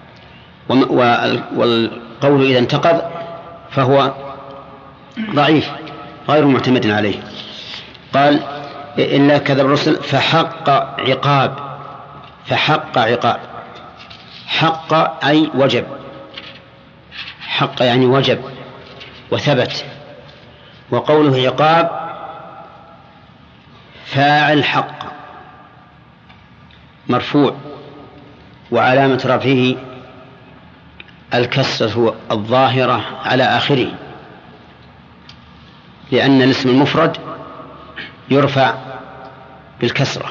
والقول إذا انتقض فهو ضعيف غير معتمد عليه. قال إلا كذب الرسل فحق عقاب. فحق عقاب، حق أي وجب، حق يعني وجب وثبت. وقوله عقاب فاعل حق مرفوع وعلامة رفعه الكسرة الظاهرة على آخره، لأن الاسم المفرد يرفع بالكسرة.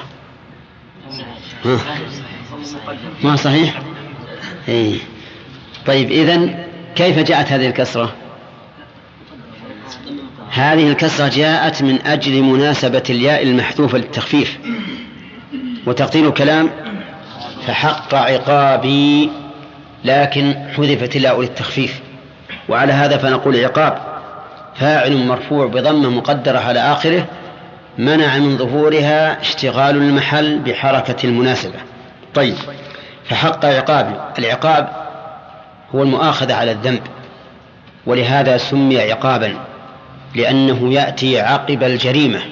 ما صحيح؟ إيه. طيب إذن كيف جاءت هذه الكسرة؟ هذه الكسرة جاءت من أجل مناسبة الياء المحذوفة للتخفيف، وتقدير الكلام فحق عقابي، لكن حذفت الياء للتخفيف، وعلى هذا فنقول عقاب فاعل مرفوع بضمة مقدرة على آخره منع من ظهورها اشتغال المحل بحركة المناسبة. طيب فحق عقابي، العقاب هو المؤاخذة على الذنب، ولهذا سمي عقابا لأنه يأتي عقب الجريمة،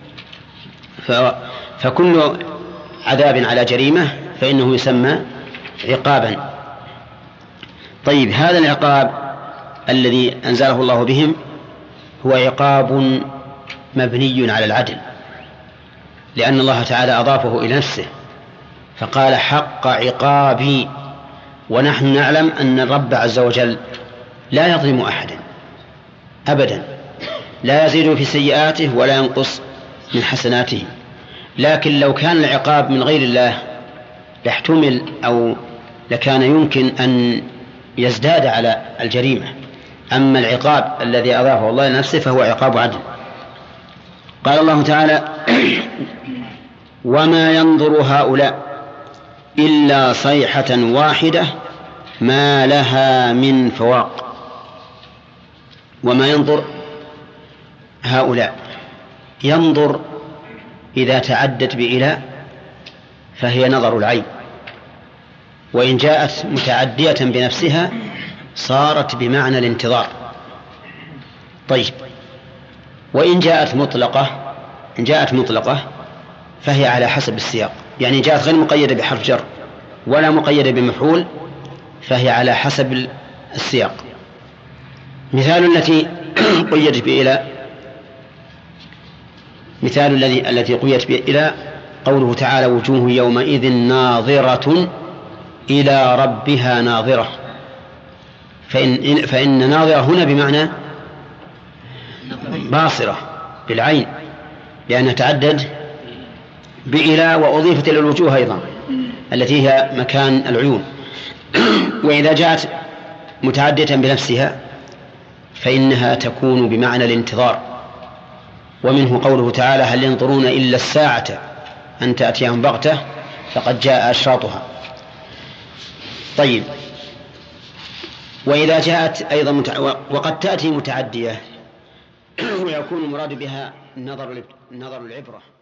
فكل عذاب على جريمة فإنه يسمى عقابا. طيب هذا العقاب الذي أنزله الله بهم هو عقاب مبني على العدل، لأن الله تعالى أضافه إلى نفسه فقال حق عقابي، ونحن نعلم أن الرب عز وجل لا يظلم أحدا أبدا، لا يزيد في سيئاته ولا ينقص من حسناته. لكن لو كان العقاب من غير الله لاحتمل أو لكان يمكن أن يزداد على الجريمة، أما العقاب الذي أضافه الله لنفسه فهو عقاب عدل. قال الله تعالى وما ينظر هؤلاء إلا صيحة واحدة ما لها من فواق. وما ينظر هؤلاء، ينظر إذا تعدت بإلى فهي نظر العين، وإن جاءت متعدية بنفسها صارت بمعنى الانتظار. طيب وإن جاءت مطلقة، إن جاءت مطلقة فهي على حسب السياق، يعني جاءت غير مقيدة بحرف جر ولا مقيدة بمفعول فهي على حسب السياق. مثال التي قيدت بإلى، مثال التي قيدت بإلى قوله تعالى وجوه يومئذ ناظرة إلى ربها ناظرة، فإن ناظرة هنا بمعنى باصرة بالعين، لأنها تعدد بإلى وأضيفت إلى الوجوه أيضا التي هي مكان العيون. وإذا جاءت متعدية بنفسها فإنها تكون بمعنى الانتظار، ومنه قوله تعالى: هل ينظرون إلا الساعة أن تأتيهم بغتة فقد جاء أشراطها. طيب، وإذا جاءت أيضا وقد تأتي متعدية ويكون المراد بها نظر العبرة.